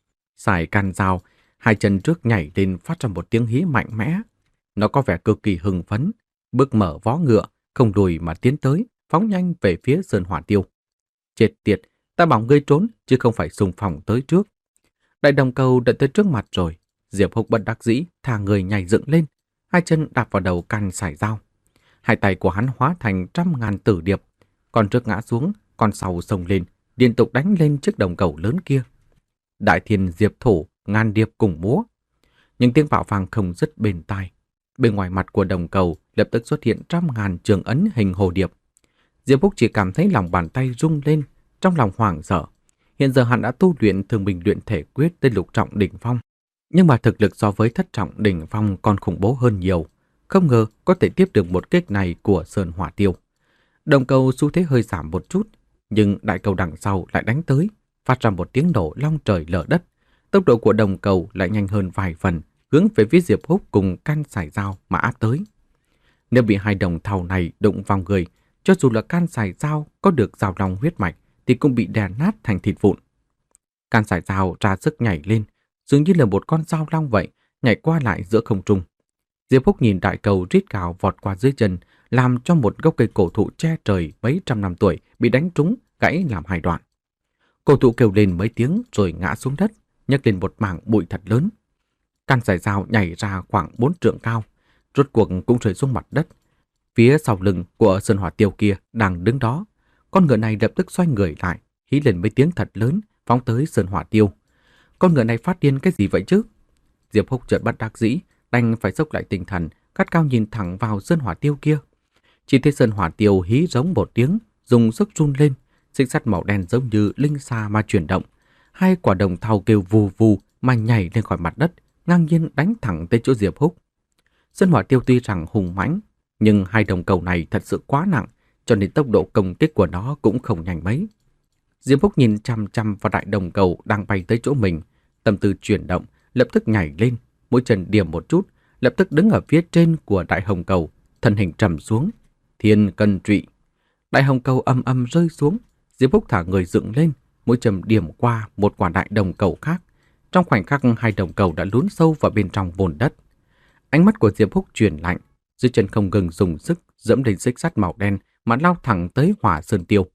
Xài can dao, hai chân trước nhảy lên phát ra một tiếng hí mạnh mẽ. Nó có vẻ cực kỳ hưng phấn, bước mở vó ngựa, không lùi mà tiến tới, phóng nhanh về phía Sơn Hỏa Tiêu. Chết tiệt, ta bảo ngươi trốn chứ không phải xung phong tới trước. Đại đồng cầu đã tới trước mặt rồi. Diệp Húc bất đắc dĩ thả người nhảy dựng lên, hai chân đạp vào đầu can sải dao. Hai tay của hắn hóa thành trăm ngàn tử điệp, con trước ngã xuống, con sau xông lên, liên tục đánh lên chiếc đồng cầu lớn kia. Đại thiên diệp thủ, ngàn điệp cùng múa. Những tiếng bạo vang không dứt bên tai. Bên ngoài mặt của đồng cầu lập tức xuất hiện trăm ngàn trường ấn hình hồ điệp. Diệp Húc chỉ cảm thấy lòng bàn tay rung lên, trong lòng hoảng sợ. Hiện giờ hắn đã tu luyện Thường Bình Luyện Thể Quyết tới lục trọng đỉnh phong, nhưng mà thực lực so với thất trọng đỉnh phong còn khủng bố hơn nhiều. Không ngờ có thể tiếp được một kích này của Sơn Hỏa Tiêu. Đồng cầu xu thế hơi giảm một chút, nhưng đại cầu đằng sau lại đánh tới, phát ra một tiếng nổ long trời lở đất. Tốc độ của đồng cầu lại nhanh hơn vài phần, hướng về phía Diệp Húc cùng can sải dao mà áp tới. Nếu bị hai đồng thau này đụng vào người, cho dù là can sải dao có được dao long huyết mạch thì cũng bị đè nát thành thịt vụn. Can sải dao ra sức nhảy lên, dường như là một con dao long vậy, nhảy qua lại giữa không trung. Diệp Húc nhìn đại cầu rít gào vọt qua dưới chân, làm cho một gốc cây cổ thụ che trời mấy trăm năm tuổi bị đánh trúng, gãy làm hai đoạn. Cổ thụ kêu lên mấy tiếng rồi ngã xuống đất, nhấc lên một mảng bụi thật lớn. Can sải dao nhảy ra khoảng bốn trượng cao, rốt cuộc cũng rơi xuống mặt đất. Phía sau lưng của Sơn Hỏa Tiêu kia đang đứng đó, con ngựa này lập tức xoay người lại, hí lên mấy tiếng thật lớn, phóng tới Sơn Hỏa Tiêu. Con ngựa này phát điên cái gì vậy chứ? Diệp Húc chợt bất đắc dĩ, đành phải xốc lại tinh thần, cắt cao nhìn thẳng vào Sơn Hỏa Tiêu kia. Chỉ thấy Sơn Hỏa Tiêu hí giống một tiếng, dùng sức run lên, xích sắt màu đen giống như linh xà mà chuyển động. Hai quả đồng thau kêu vù vù mà nhảy lên khỏi mặt đất, ngang nhiên đánh thẳng tới chỗ Diệp Húc. Sơn Hỏa Tiêu tuy rằng hùng mãnh, nhưng hai đồng cầu này thật sự quá nặng, cho nên tốc độ công kích của nó cũng không nhanh mấy. Diệp Húc nhìn chăm chăm vào đại đồng cầu đang bay tới chỗ mình, tâm tư chuyển động, lập tức nhảy lên, mũi chân điểm một chút, lập tức đứng ở phía trên của đại hồng cầu, thân hình trầm xuống. Thiên cân trụy. Đại hồng cầu âm âm rơi xuống, Diệp Húc thả người dựng lên, mũi chân điểm qua một quả đại đồng cầu khác. Trong khoảnh khắc hai đồng cầu đã lún sâu vào bên trong bùn đất. Ánh mắt của Diệp Húc chuyển lạnh, dưới chân không ngừng dùng sức dẫm lên xích sắt màu đen mà lao thẳng tới Hỏa Sơn Tiêu.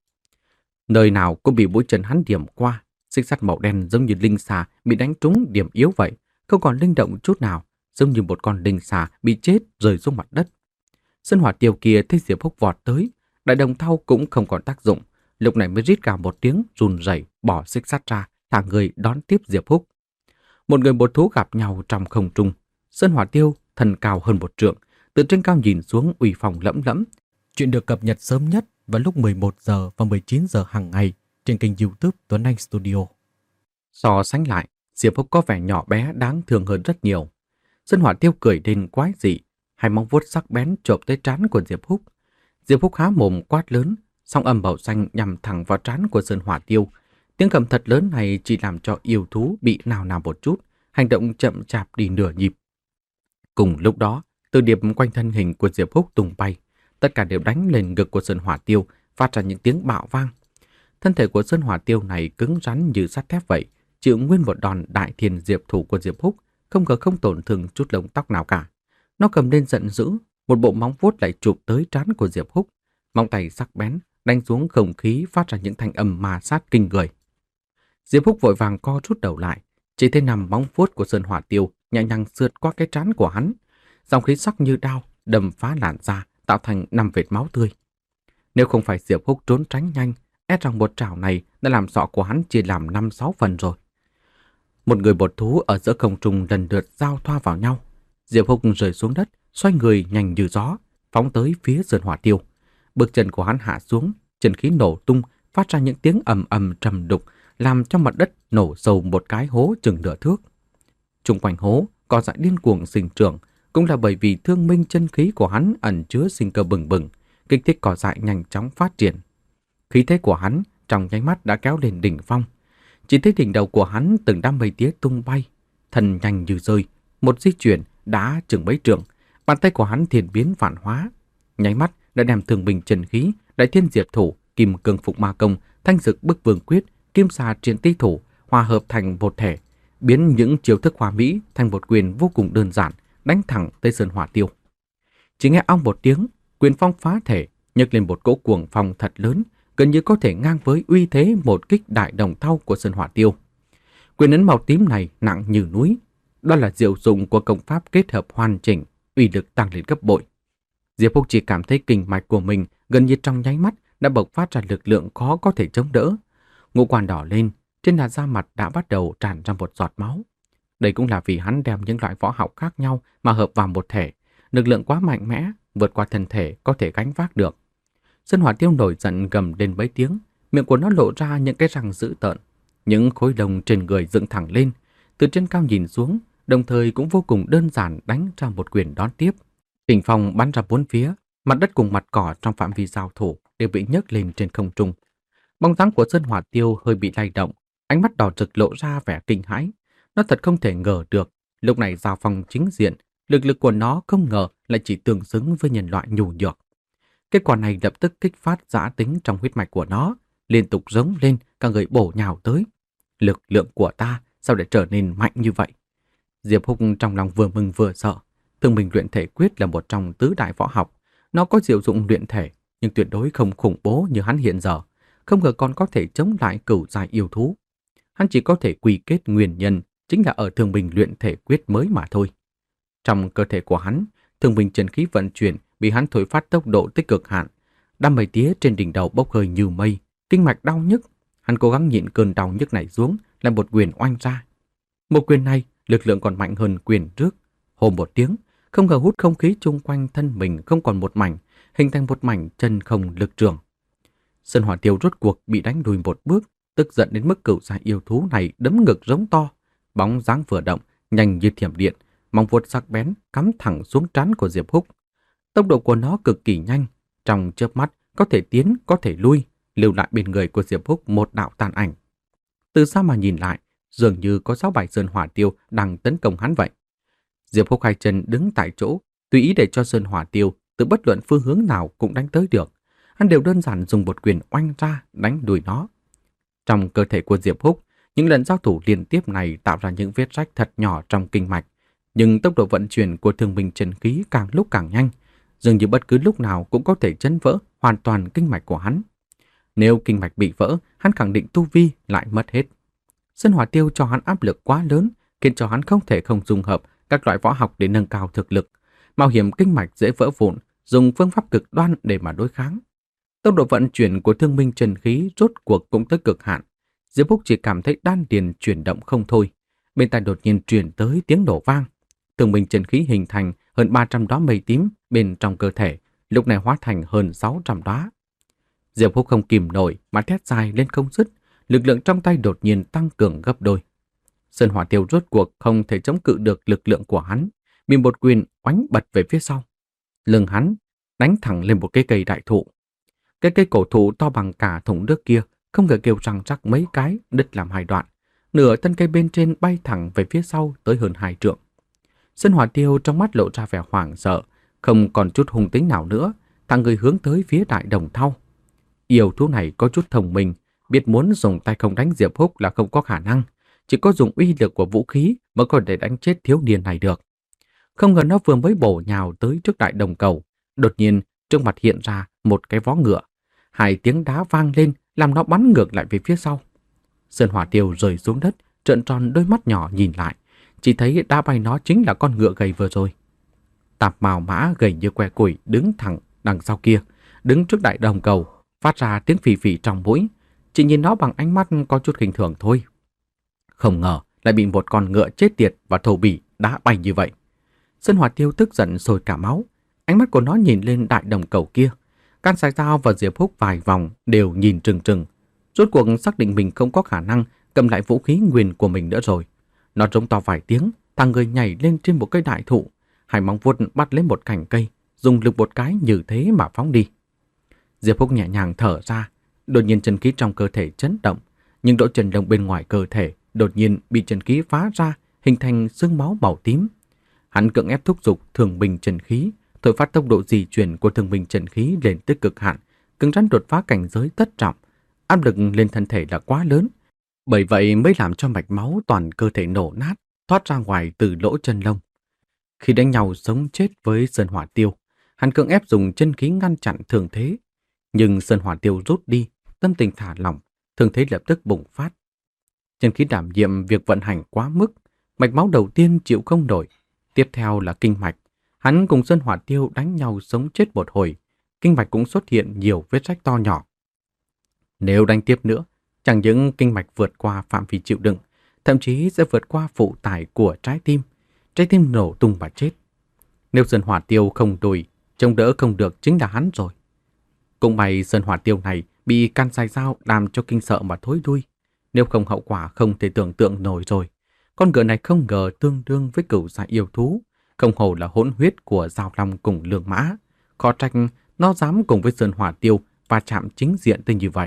Nơi nào cũng bị mũi chân hắn điểm qua, xích sắt màu đen giống như linh xà bị đánh trúng điểm yếu vậy, không còn linh động chút nào, giống như một con linh xà bị chết rơi xuống mặt đất. Sơn Hỏa Tiêu kia thấy Diệp Húc vọt tới, đại đồng thau cũng không còn tác dụng, lúc này mới rít gào một tiếng, run rẩy bỏ xích sắt ra, thả người đón tiếp Diệp Húc. Một người một thú gặp nhau trong không trung. Sơn Hỏa Tiêu thân cao hơn một trượng, từ trên cao nhìn xuống uy phong lẫm lẫm. Chuyện được cập nhật sớm nhất vào lúc mười một giờ và mười chín giờ hàng ngày trên kênh YouTube Tuấn Anh Studio. So sánh lại, Diệp Húc có vẻ nhỏ bé đáng thương hơn rất nhiều. Sơn Hỏa Tiêu cười đến quái dị, hai móng vuốt sắc bén chộp tới trán của Diệp Húc. Diệp Húc há mồm quát lớn, song âm bầu xanh nhằm thẳng vào trán của Sơn Hỏa Tiêu. Tiếng gầm thật lớn này chỉ làm cho yêu thú bị nào nào một chút, hành động chậm chạp đi nửa nhịp. Cùng lúc đó, từ điệp quanh thân hình của Diệp Húc tung bay, tất cả đều đánh lên ngực của Sơn Hỏa Tiêu, phát ra những tiếng bạo vang. Thân thể của Sơn Hỏa Tiêu này cứng rắn như sắt thép vậy, chịu nguyên một đòn đại thiên diệp thủ của Diệp Húc, không ngờ không tổn thương chút lông tóc nào cả. Nó cầm lên giận dữ, một bộ móng vuốt lại chụp tới trán của Diệp Húc. Móng tay sắc bén đánh xuống không khí, phát ra những thanh âm ma sát kinh người. Diệp Húc vội vàng co rút đầu lại, chỉ thấy nằm móng vuốt của Sơn Hỏa Tiêu nhẹ nhàng sượt qua cái trán của hắn, dòng khí sắc như đao đâm phá làn da, tạo thành năm vệt máu tươi. Nếu không phải Diệp Húc trốn tránh nhanh, e rằng một trảo này đã làm sọ của hắn chia làm năm sáu phần rồi. Một người một thú ở giữa không trung lần lượt giao thoa vào nhau. Diệp Húc rơi xuống đất, xoay người nhanh như gió, phóng tới phía Sơn Hỏa Tiêu. Bước chân của hắn hạ xuống, chân khí nổ tung, phát ra những tiếng ầm ầm trầm đục, làm cho mặt đất nổ sâu một cái hố chừng nửa thước. Xung quanh hố, cỏ dại điên cuồng sinh trưởng, cũng là bởi vì thương minh chân khí của hắn ẩn chứa sinh cơ bừng bừng, kích thích cỏ dại nhanh chóng phát triển. Khí thế của hắn trong nháy mắt đã kéo lên đỉnh phong. Chỉ thấy đỉnh đầu của hắn từng đám mây tía tung bay, thân nhanh như rơi, một di chuyển đã chừng mấy trượng, bàn tay của hắn thiên biến vạn hóa, nháy mắt đã đem thương binh chân khí, đại thiên diệt thủ, kim cương phục ma công, thanh dực bức vương quyết, kim xà triện ti thủ hòa hợp thành một thể, biến những chiêu thức hoa mỹ thành một quyền vô cùng đơn giản, đánh thẳng tới Sơn Hỏa Tiêu. Chỉ nghe ong một tiếng, quyền phong phá thể, nhấc lên một cỗ cuồng phong thật lớn, gần như có thể ngang với uy thế một kích đại đồng thau của Sơn Hỏa Tiêu. Quyền ấn màu tím này nặng như núi, đó là diệu dụng của công pháp kết hợp hoàn chỉnh, uy lực tăng lên gấp bội. Diệp Húc chỉ cảm thấy kinh mạch của mình gần như trong nháy mắt đã bộc phát ra lực lượng khó có thể chống đỡ. Ngũ quan đỏ lên, trên làn da mặt đã bắt đầu tràn ra một giọt máu. Đây cũng là vì hắn đem những loại võ học khác nhau mà hợp vào một thể, lực lượng quá mạnh mẽ, vượt qua thân thể có thể gánh vác được. Sơn Hỏa Tiêu nổi giận gầm lên mấy tiếng, miệng của nó lộ ra những cái răng dữ tợn, những khối lông trên người dựng thẳng lên, từ trên cao nhìn xuống, đồng thời cũng vô cùng đơn giản đánh ra một quyền đón tiếp. Kình phong bắn ra bốn phía, mặt đất cùng mặt cỏ trong phạm vi giao thủ đều bị nhấc lên trên không trung. Bóng dáng của Sơn Hỏa Tiêu hơi bị lay động, ánh mắt đỏ rực lộ ra vẻ kinh hãi. Nó thật không thể ngờ được, lúc này giao phong chính diện, lực lực của nó không ngờ lại chỉ tương xứng với nhân loại nhu nhược. Kết quả này lập tức kích phát dã tính trong huyết mạch của nó, liên tục giống lên, cả người bổ nhào tới. Lực lượng của ta sao lại trở nên mạnh như vậy? Diệp Húc trong lòng vừa mừng vừa sợ. Thương Minh luyện thể quyết là một trong tứ đại võ học, nó có diệu dụng luyện thể, nhưng tuyệt đối không khủng bố như hắn hiện giờ, không ngờ còn có thể chống lại cửu giai yêu thú. Hắn chỉ có thể quy kết nguyên nhân chính là ở Thương Minh luyện thể quyết mới mà thôi. Trong cơ thể của hắn, Thương Minh chân khí vận chuyển bị hắn thổi phát tốc độ tích cực hạn, đám mây tía trên đỉnh đầu bốc hơi như mây, kinh mạch đau nhức. Hắn cố gắng nhịn cơn đau nhức này xuống, làm một quyền oanh ra. Một quyền này lực lượng còn mạnh hơn quyền trước. Hô một tiếng, không ngờ hút không khí chung quanh thân mình không còn một mảnh, hình thành một mảnh chân không lực trường. Sơn Hỏa Tiêu rốt cuộc bị đánh lùi một bước, tức giận đến mức cửu giai yêu thú này đấm ngực giống to, bóng dáng vừa động, nhanh như thiểm điện, móng vuốt sắc bén cắm thẳng xuống trán của Diệp Húc. Tốc độ của nó cực kỳ nhanh, trong chớp mắt có thể tiến có thể lui, lưu lại bên người của Diệp Húc một đạo tàn ảnh. Từ xa mà nhìn lại, dường như có sáu bảy Sơn Hỏa Tiêu đang tấn công hắn vậy. Diệp Húc hai chân đứng tại chỗ, tùy ý để cho Sơn Hỏa Tiêu từ bất luận phương hướng nào cũng đánh tới được. Hắn đều đơn giản dùng một quyền oanh ra đánh đuổi nó. Trong cơ thể của Diệp Húc, những lần giao thủ liên tiếp này tạo ra những vết rách thật nhỏ trong kinh mạch, nhưng tốc độ vận chuyển của thương binh chân khí càng lúc càng nhanh, dường như bất cứ lúc nào cũng có thể chấn vỡ hoàn toàn kinh mạch của hắn. Nếu kinh mạch bị vỡ, hắn khẳng định tu vi lại mất hết. Sơn Hỏa Tiêu cho hắn áp lực quá lớn, khiến cho hắn không thể không dung hợp các loại võ học để nâng cao thực lực, mạo hiểm kinh mạch dễ vỡ vụn, dùng phương pháp cực đoan để mà đối kháng. Tốc độ vận chuyển của thương minh chân khí rốt cuộc cũng tới cực hạn. Diệp Húc chỉ cảm thấy đan điền chuyển động không thôi, bên tai đột nhiên truyền tới tiếng nổ vang. Thương minh chân khí hình thành hơn ba trăm đóa mây tím bên trong cơ thể, lúc này hóa thành hơn sáu trăm đóa. Diệp Húc không kìm nổi mà thét dài lên không dứt, lực lượng trong tay đột nhiên tăng cường gấp đôi. Sơn Hỏa Tiêu rốt cuộc không thể chống cự được lực lượng của hắn, bị một quyền oánh bật về phía sau. Lưng hắn đánh thẳng lên một cái cây đại thụ. Cái cây cổ thụ to bằng cả thùng nước kia không ngờ kêu răng rắc mấy cái, đứt làm hai đoạn. Nửa thân cây bên trên bay thẳng về phía sau tới hơn hai trượng. Sơn Hỏa Tiêu trong mắt lộ ra vẻ hoảng sợ, không còn chút hung tính nào nữa, thằng người hướng tới phía đại đồng thau. Yêu thú này có chút thông minh, biết muốn dùng tay không đánh Diệp Húc là không có khả năng, chỉ có dùng uy lực của vũ khí mới có thể đánh chết thiếu niên này được. Không ngờ nó vừa mới bổ nhào tới trước đại đồng cầu, đột nhiên trước mặt hiện ra một cái vó ngựa. Hai tiếng đá vang lên làm nó bắn ngược lại về phía sau. Sơn Hỏa Tiêu rơi xuống đất, trợn tròn đôi mắt nhỏ nhìn lại, chỉ thấy đá bay nó chính là con ngựa gầy vừa rồi. Tạp mào mã gầy như que củi đứng thẳng đằng sau kia, đứng trước đại đồng cầu, phát ra tiếng phì phì trong mũi. Chỉ nhìn nó bằng ánh mắt có chút khinh thường thôi. Không ngờ lại bị một con ngựa chết tiệt và thô bỉ đá bay như vậy. Sơn Hỏa Tiêu tức giận sôi cả máu. Ánh mắt của nó nhìn lên đại đồng cầu kia. Can Sài Dao và Diệp Húc vài vòng đều nhìn trừng trừng. Rốt cuộc xác định mình không có khả năng cầm lại vũ khí nguyền của mình nữa rồi. Nó rống to vài tiếng, thằng người nhảy lên trên một cây đại thụ, hai móng vuốt bắt lấy một cành cây, dùng lực một cái như thế mà phóng đi. Diệp Húc nhẹ nhàng thở ra, đột nhiên chân khí trong cơ thể chấn động, nhưng độ chấn động bên ngoài cơ thể đột nhiên bị chân khí phá ra, hình thành xương máu màu tím. Hắn cưỡng ép thúc giục thường bình chân khí, thổi phát tốc độ di chuyển của thường bình chân khí lên tới cực hạn, cứng rắn đột phá cảnh giới tất trọng. Áp lực lên thân thể là quá lớn, bởi vậy mới làm cho mạch máu toàn cơ thể nổ nát, thoát ra ngoài từ lỗ chân lông. Khi đánh nhau sống chết với Sơn Hỏa Tiêu, hắn cưỡng ép dùng chân khí ngăn chặn thường thế, nhưng Sơn Hỏa Tiêu rút đi, tâm tình thả lỏng, thường thế lập tức bùng phát. Chân khí đảm nhiệm việc vận hành quá mức, mạch máu đầu tiên chịu không nổi, tiếp theo là kinh mạch. Hắn cùng Sơn Hỏa Tiêu đánh nhau sống chết một hồi, kinh mạch cũng xuất hiện nhiều vết rách to nhỏ. Nếu đánh tiếp nữa, chẳng những kinh mạch vượt qua phạm vi chịu đựng, thậm chí sẽ vượt qua phụ tải của trái tim, trái tim nổ tung và chết. Nếu Sơn Hỏa Tiêu không đùi, chống đỡ không được chính là hắn rồi. Cũng may Sơn Hỏa Tiêu này bị Can Sài Dao làm cho kinh sợ mà thối đuôi, nếu không hậu quả không thể tưởng tượng nổi rồi. Con ngựa này không ngờ tương đương với cửu gia yêu thú, không hổ là hỗn huyết của Giao Long cùng Lương Mã. Khó trách nó dám cùng với Sơn Hỏa Tiêu và chạm chính diện tới như vậy.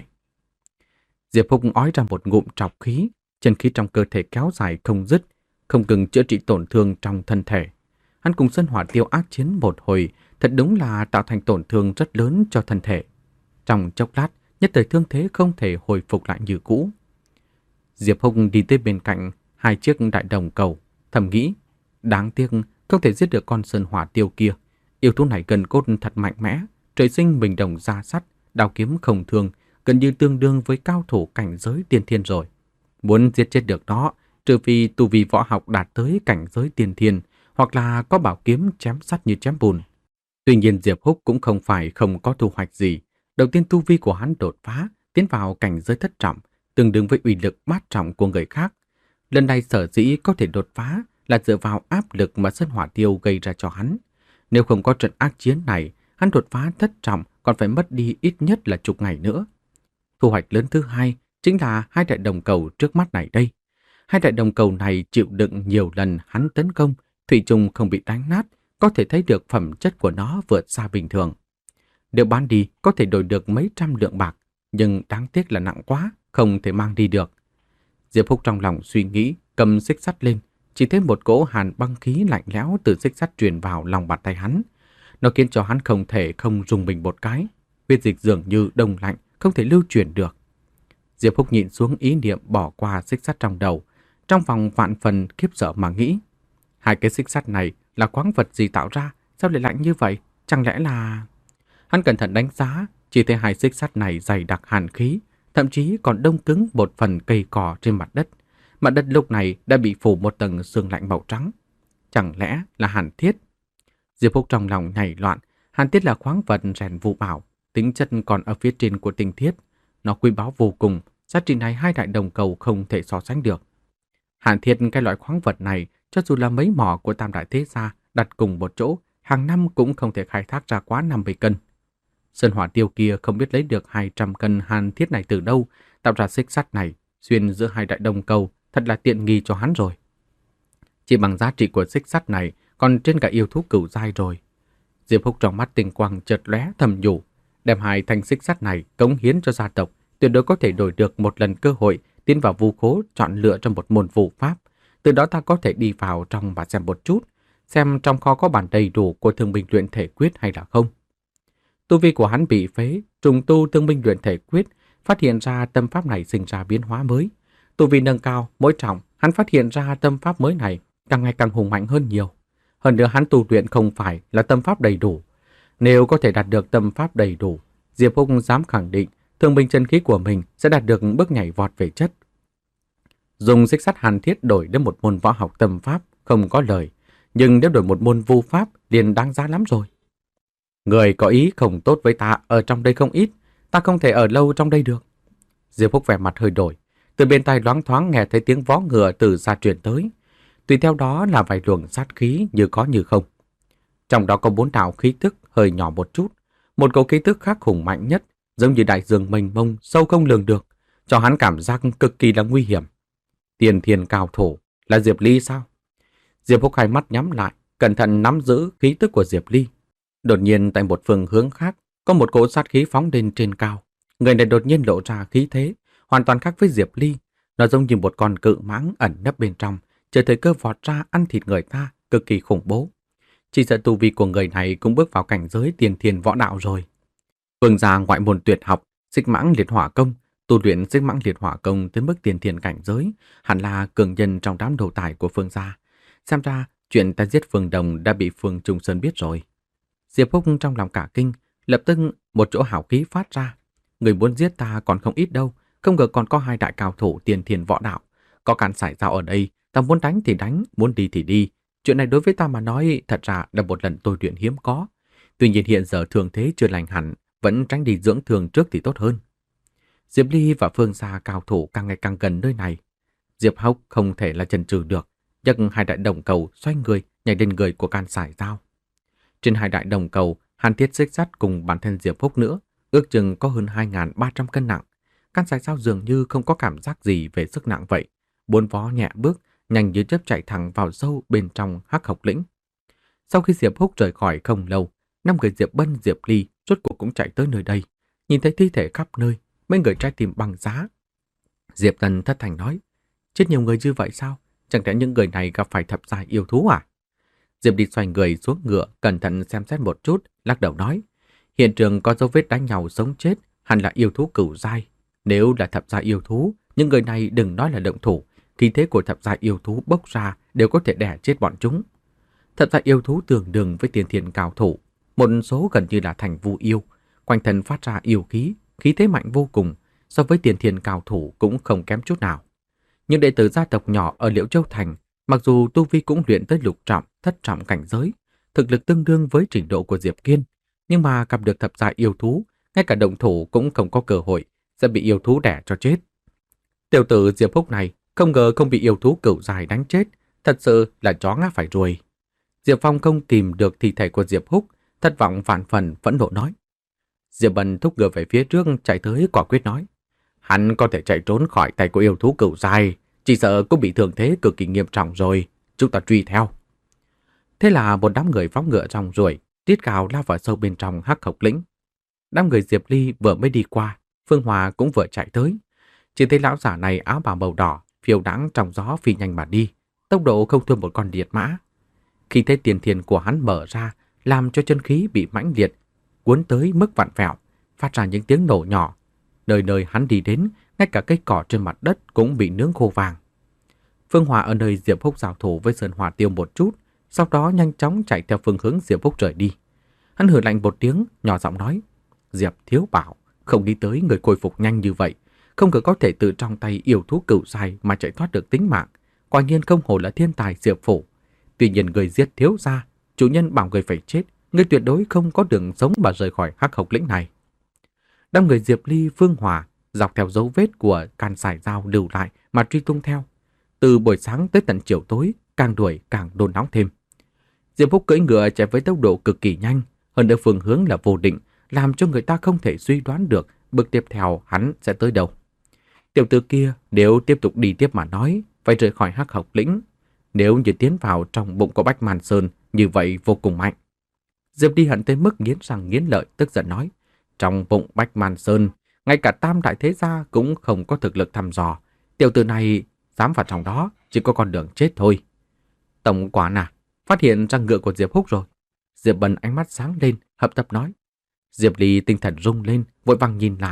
Diệp Húc ói ra một ngụm trọc khí, chân khí trong cơ thể kéo dài không dứt, không ngừng chữa trị tổn thương trong thân thể. Hắn cùng Sơn Hỏa Tiêu ác chiến một hồi, thật đúng là tạo thành tổn thương rất lớn cho thân thể. Trong chốc lát, nhất thời thương thế không thể hồi phục lại như cũ. Diệp Húc đi tới bên cạnh hai chiếc đại đồng cầu, thầm nghĩ, đáng tiếc không thể giết được con Sơn Hỏa Tiêu kia. Yêu thú này gần cốt thật mạnh mẽ, trời sinh bình đồng da sắt, đao kiếm không thương, gần như tương đương với cao thủ cảnh giới tiên thiên rồi. Muốn giết chết được nó, trừ phi tu vi võ học đạt tới cảnh giới tiên thiên, hoặc là có bảo kiếm chém sắt như chém bùn. Tuy nhiên Diệp Húc cũng không phải không có thu hoạch gì. Đầu tiên tu vi của hắn đột phá, tiến vào cảnh giới thất trọng, tương đương với uy lực bát trọng của người khác. Lần này sở dĩ có thể đột phá là dựa vào áp lực mà Sơn Hỏa Tiêu gây ra cho hắn. Nếu không có trận ác chiến này, hắn đột phá thất trọng còn phải mất đi ít nhất là chục ngày nữa. Thu hoạch lớn thứ hai chính là hai đại đồng cầu trước mắt này đây. Hai đại đồng cầu này chịu đựng nhiều lần hắn tấn công, thủy chung không bị đánh nát, có thể thấy được phẩm chất của nó vượt xa bình thường. Nếu bán đi có thể đổi được mấy trăm lượng bạc, nhưng đáng tiếc là nặng quá, không thể mang đi được. Diệp Húc trong lòng suy nghĩ, cầm xích sắt lên, chỉ thấy một cỗ hàn băng khí lạnh lẽo từ xích sắt truyền vào lòng bàn tay hắn. Nó khiến cho hắn không thể không rùng mình một cái, huyết dịch dường như đông lạnh, không thể lưu chuyển được. Diệp Húc nhịn xuống ý niệm bỏ qua xích sắt trong đầu, trong vòng vạn phần khiếp sợ mà nghĩ. Hai cái xích sắt này là khoáng vật gì tạo ra, sao lại lạnh như vậy? Chẳng lẽ là... Hắn cẩn thận đánh giá, chỉ thấy hai xích sắt này dày đặc hàn khí, thậm chí còn đông cứng một phần cây cỏ trên mặt đất. Mặt đất lúc này đã bị phủ một tầng sương lạnh màu trắng. Chẳng lẽ là hàn thiết? Diệp Húc trong lòng nhảy loạn. Hàn thiết là khoáng vật rèn vũ bảo, tính chất còn ở phía trên của tinh thiết. Nó quý báu vô cùng, giá trị này hai đại đồng cầu không thể so sánh được. Hàn thiết, cái loại khoáng vật này, cho dù là mấy mỏ của tam đại thế gia đặt cùng một chỗ, hàng năm cũng không thể khai thác ra quá năm mươi cân. Sơn Hỏa Tiêu kia không biết lấy được hai trăm cân hàn thiết này từ đâu, tạo ra xích sắt này, xuyên giữa hai đại đồng cầu, thật là tiện nghi cho hắn rồi. Chỉ bằng giá trị của xích sắt này, còn trên cả yêu thú cửu giai rồi. Diệp Húc trong mắt tinh quang chợt lóe thầm nhủ, đem hai thanh xích sắt này cống hiến cho gia tộc, tuyệt đối có thể đổi được một lần cơ hội tiến vào vu khố chọn lựa trong một môn vũ pháp. Từ đó ta có thể đi vào trong và xem một chút, xem trong kho có bản đầy đủ của thương binh luyện thể quyết hay là không. Tu vi của hắn bị phế, trùng tu thương binh luyện thể quyết, phát hiện ra tâm pháp này sinh ra biến hóa mới. Tu vi nâng cao, mỗi trọng, hắn phát hiện ra tâm pháp mới này càng ngày càng hùng mạnh hơn nhiều. Hơn nữa hắn tu luyện không phải là tâm pháp đầy đủ. Nếu có thể đạt được tâm pháp đầy đủ, Diệp Húc dám khẳng định thương binh chân khí của mình sẽ đạt được bước nhảy vọt về chất. Dùng xích sắt hàn thiết đổi đến một môn võ học tâm pháp không có lời, nhưng nếu đổi một môn vu pháp liền đáng giá lắm rồi. Người có ý không tốt với ta ở trong đây không ít, ta không thể ở lâu trong đây được. Diệp Húc vẻ mặt hơi đổi, từ bên tai loáng thoáng nghe thấy tiếng vó ngựa từ xa truyền tới. Tùy theo đó là vài luồng sát khí như có như không. Trong đó có bốn đạo khí tức hơi nhỏ một chút, một cỗ khí tức khác hùng mạnh nhất, giống như đại dương mênh mông sâu không lường được, cho hắn cảm giác cực kỳ là nguy hiểm. Tiền thiên cao thủ là Diệp Ly sao? Diệp Húc hai mắt nhắm lại, cẩn thận nắm giữ khí tức của Diệp Ly. Đột nhiên tại một phương hướng khác, có một cỗ sát khí phóng lên trên cao. Người này đột nhiên lộ ra khí thế, hoàn toàn khác với Diệp Ly. Nó giống như một con cự mãng ẩn nấp bên trong, chờ thời cơ vọt ra ăn thịt người ta, cực kỳ khủng bố. Chỉ sợ tu vi của người này cũng bước vào cảnh giới tiền thiên võ đạo rồi. Phương gia ngoại môn tuyệt học, xích mãng liệt hỏa công, tu luyện xích mãng liệt hỏa công tới mức tiền thiên cảnh giới, hẳn là cường nhân trong đám đầu tài của Phương gia. Xem ra chuyện ta giết Phương Đồng đã bị Phương Trung Sơn biết rồi. Diệp Húc trong lòng cả kinh, lập tức một chỗ hảo khí phát ra. Người muốn giết ta còn không ít đâu, không ngờ còn có hai đại cao thủ tiền thiên võ đạo. Có cản xảy ra ở đây, ta muốn đánh thì đánh, muốn đi thì đi. Chuyện này đối với ta mà nói thật ra là một lần tôi luyện hiếm có. Tuy nhiên hiện giờ thường thế chưa lành hẳn, vẫn tránh đi dưỡng thương trước thì tốt hơn. Diệp Ly và Phương gia cao thủ càng ngày càng gần nơi này. Diệp Húc không thể là chần chừ được, nhấc hai đại đồng cầu xoay người nhảy lên người của can sải dao. Trên hai đại đồng cầu, hàn thiết xích sắt cùng bản thân Diệp Húc nữa, ước chừng có hơn hai nghìn ba trăm cân nặng. Can sải dao dường như không có cảm giác gì về sức nặng vậy, bốn vó nhẹ bước, nhanh như chớp chạy thẳng vào sâu bên trong Hắc Học Lĩnh. Sau khi Diệp Húc rời khỏi không lâu, năm người Diệp Bân, Diệp Ly rốt cuộc cũng chạy tới nơi đây, nhìn thấy thi thể khắp nơi, mấy người trái tim băng giá. Diệp Tần thất thành nói: chết nhiều người như vậy sao? Chẳng lẽ những người này gặp phải thập giai yêu thú à? Diệp đi xoay người xuống ngựa, cẩn thận xem xét một chút, lắc đầu nói: hiện trường có dấu vết đánh nhau sống chết, hẳn là yêu thú cửu giai. Nếu là thập giai yêu thú, những người này đừng nói là động thủ, khí thế của thập giai yêu thú bốc ra đều có thể đè chết bọn chúng. Thập giai yêu thú tương đương với tiền thiên cao thủ, một số gần như là thành vu yêu, quanh thân phát ra yêu khí, khí thế mạnh vô cùng, so với tiền thiên cao thủ cũng không kém chút nào. Những đệ tử gia tộc nhỏ ở Liễu Châu Thành, mặc dù tu vi cũng luyện tới lục trọng, thất trọng cảnh giới, thực lực tương đương với trình độ của Diệp Kiên, nhưng mà gặp được thập giai yêu thú, ngay cả động thủ cũng không có cơ hội, sẽ bị yêu thú đẻ cho chết. Tiểu tử Diệp Húc này không ngờ không bị yêu thú cửu giai đánh chết, thật sự là chó ngáp phải ruồi. Diệp Phong không tìm được thi thể của Diệp Húc, thất vọng vạn phần phẫn nộ nói. Diệp Bân thúc ngựa về phía trước chạy tới quả quyết nói: hắn có thể chạy trốn khỏi tay của yêu thú cửu giai, chỉ sợ cũng bị thương thế cực kỳ nghiêm trọng rồi, chúng ta truy theo. Thế là một đám người phóng ngựa rong ruổi, tiết cào lao vào sâu bên trong Hắc Học Lĩnh. Đám người Diệp Ly vừa mới đi qua, Phương Hòa cũng vừa chạy tới. Chỉ thấy lão giả này áo bào màu đỏ, phiêu đãng trong gió phi nhanh mà đi, tốc độ không thua một con điệt mã. Khi thấy tiền thiên của hắn mở ra, làm cho chân khí bị mãnh liệt, cuốn tới mức vặn vẹo, phát ra những tiếng nổ nhỏ. Nơi nơi hắn đi đến, ngay cả cây cỏ trên mặt đất cũng bị nướng khô vàng. Phương Hòa ở nơi Diệp Húc giao thủ với Sơn Hỏa Tiêu một chút, sau đó nhanh chóng chạy theo phương hướng Diệp Húc rời đi. Hắn hừ lạnh một tiếng, nhỏ giọng nói: Diệp thiếu bảo, không nghĩ tới người khôi phục nhanh như vậy, không ngờ có thể từ trong tay yêu thú cửu giai mà chạy thoát được tính mạng, quả nhiên không hổ là thiên tài Diệp phủ. Tuy nhiên người giết thiếu gia, chủ nhân bảo người phải chết, người tuyệt đối không có đường sống mà rời khỏi Hắc Học Lĩnh này. Đám người Diệp Ly, Phương Hòa dọc theo dấu vết của can sải dao lưu lại mà truy tung theo. Từ buổi sáng tới tận chiều tối, càng đuổi càng đồn nóng thêm. Diệp Húc cưỡi ngựa chạy với tốc độ cực kỳ nhanh, hơn nữa phương hướng là vô định, làm cho người ta không thể suy đoán được bước tiếp theo hắn sẽ tới đâu. Tiểu tử kia nếu tiếp tục đi tiếp mà nói, phải rời khỏi Hắc Học Lĩnh. Nếu như tiến vào trong bụng của Bách Man Sơn, như vậy vô cùng mạnh. Diệp đi hận tới mức nghiến răng nghiến lợi, tức giận nói: trong bụng Bách Man Sơn, ngay cả tam đại thế gia cũng không có thực lực thăm dò. Tiểu tử này dám vào trong đó, chỉ có con đường chết thôi. Tổng quản à, phát hiện ra ngựa của Diệp Húc rồi. Diệp Bân ánh mắt sáng lên, hậm tập nói. Diệp Ly tinh thần rung lên, vội vàng nhìn lại,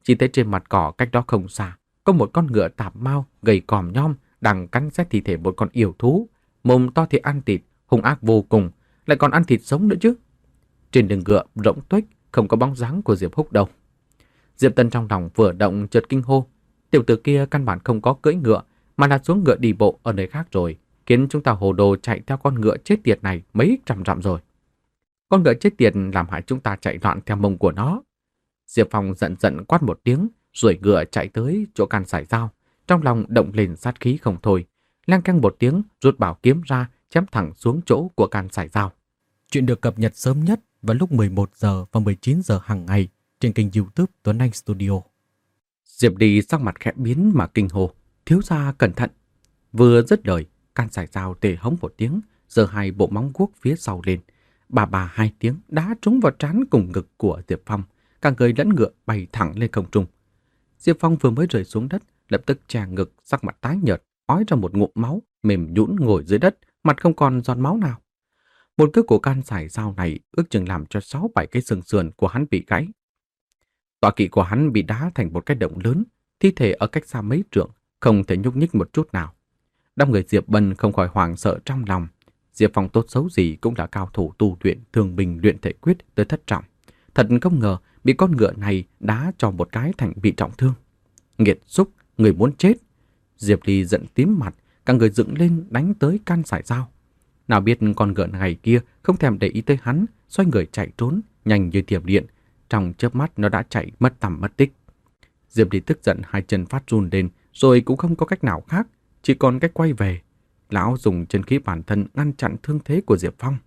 Chỉ thấy trên mặt cỏ cách đó không xa, có một con ngựa tạp mao gầy còm nhom đang cắn xé thi thể một con yêu thú, mồm to thì ăn thịt, hung ác vô cùng, lại còn ăn thịt sống nữa chứ. Trên đường ngựa rỗng tuếch, không có bóng dáng của Diệp Húc đâu. Diệp Tân trong lòng vừa động chợt kinh hô, tiểu tử kia căn bản không có cưỡi ngựa, mà là xuống ngựa đi bộ ở nơi khác rồi, khiến chúng ta hồ đồ chạy theo con ngựa chết tiệt này mấy trăm dặm rồi. Con ngựa chết tiệt làm hại chúng ta chạy loạn theo mông của nó. Diệp Phong giận giận quát một tiếng, rồi ngựa chạy tới chỗ can sải dao, trong lòng động lên sát khí không thôi, lang căng một tiếng rút bảo kiếm ra, chém thẳng xuống chỗ của can sải dao. Chuyện được cập nhật sớm nhất vào lúc mười một giờ và mười chín giờ hàng ngày trên kênh YouTube Tuấn Anh Studio. Diệp Ly sắc mặt khẽ biến mà kinh hô, thiếu gia cẩn thận. Vừa dứt lời, can sải dao tê hống một tiếng, giơ hai bộ móng guốc phía sau lên, bà bà hai tiếng đá trúng vào trán cùng ngực của Diệp Phong, cả người lẫn ngựa bay thẳng lên không trung. Diệp Phong vừa mới rơi xuống đất, lập tức che ngực, sắc mặt tái nhợt, ói ra một ngụm máu, mềm nhũn ngồi dưới đất, mặt không còn giọt máu nào. Một cước của can sải dao này ước chừng làm cho sáu bảy cái xương sườn của hắn bị gãy. Tọa kỵ của hắn bị đá thành một cái động lớn, thi thể ở cách xa mấy trượng, không thể nhúc nhích một chút nào. Đám người Diệp Bân không khỏi hoảng sợ trong lòng. Diệp Phong tốt xấu gì cũng là cao thủ tu luyện thường bình luyện thể quyết tới thất trọng. Thật không ngờ bị con ngựa này đá cho một cái thành bị trọng thương. Nghiệt xúc, người muốn chết. Diệp Ly giận tím mặt, cả người dựng lên đánh tới can sải dao. Nào biết con ngựa này kia không thèm để ý tới hắn, xoay người chạy trốn, nhanh như thiểm điện. Trong chớp mắt nó đã chạy mất tầm mất tích. Diệp Ly tức giận hai chân phát run lên, rồi cũng không có cách nào khác, chỉ còn cách quay về. Lão dùng chân khí bản thân ngăn chặn thương thế của Diệp Phong.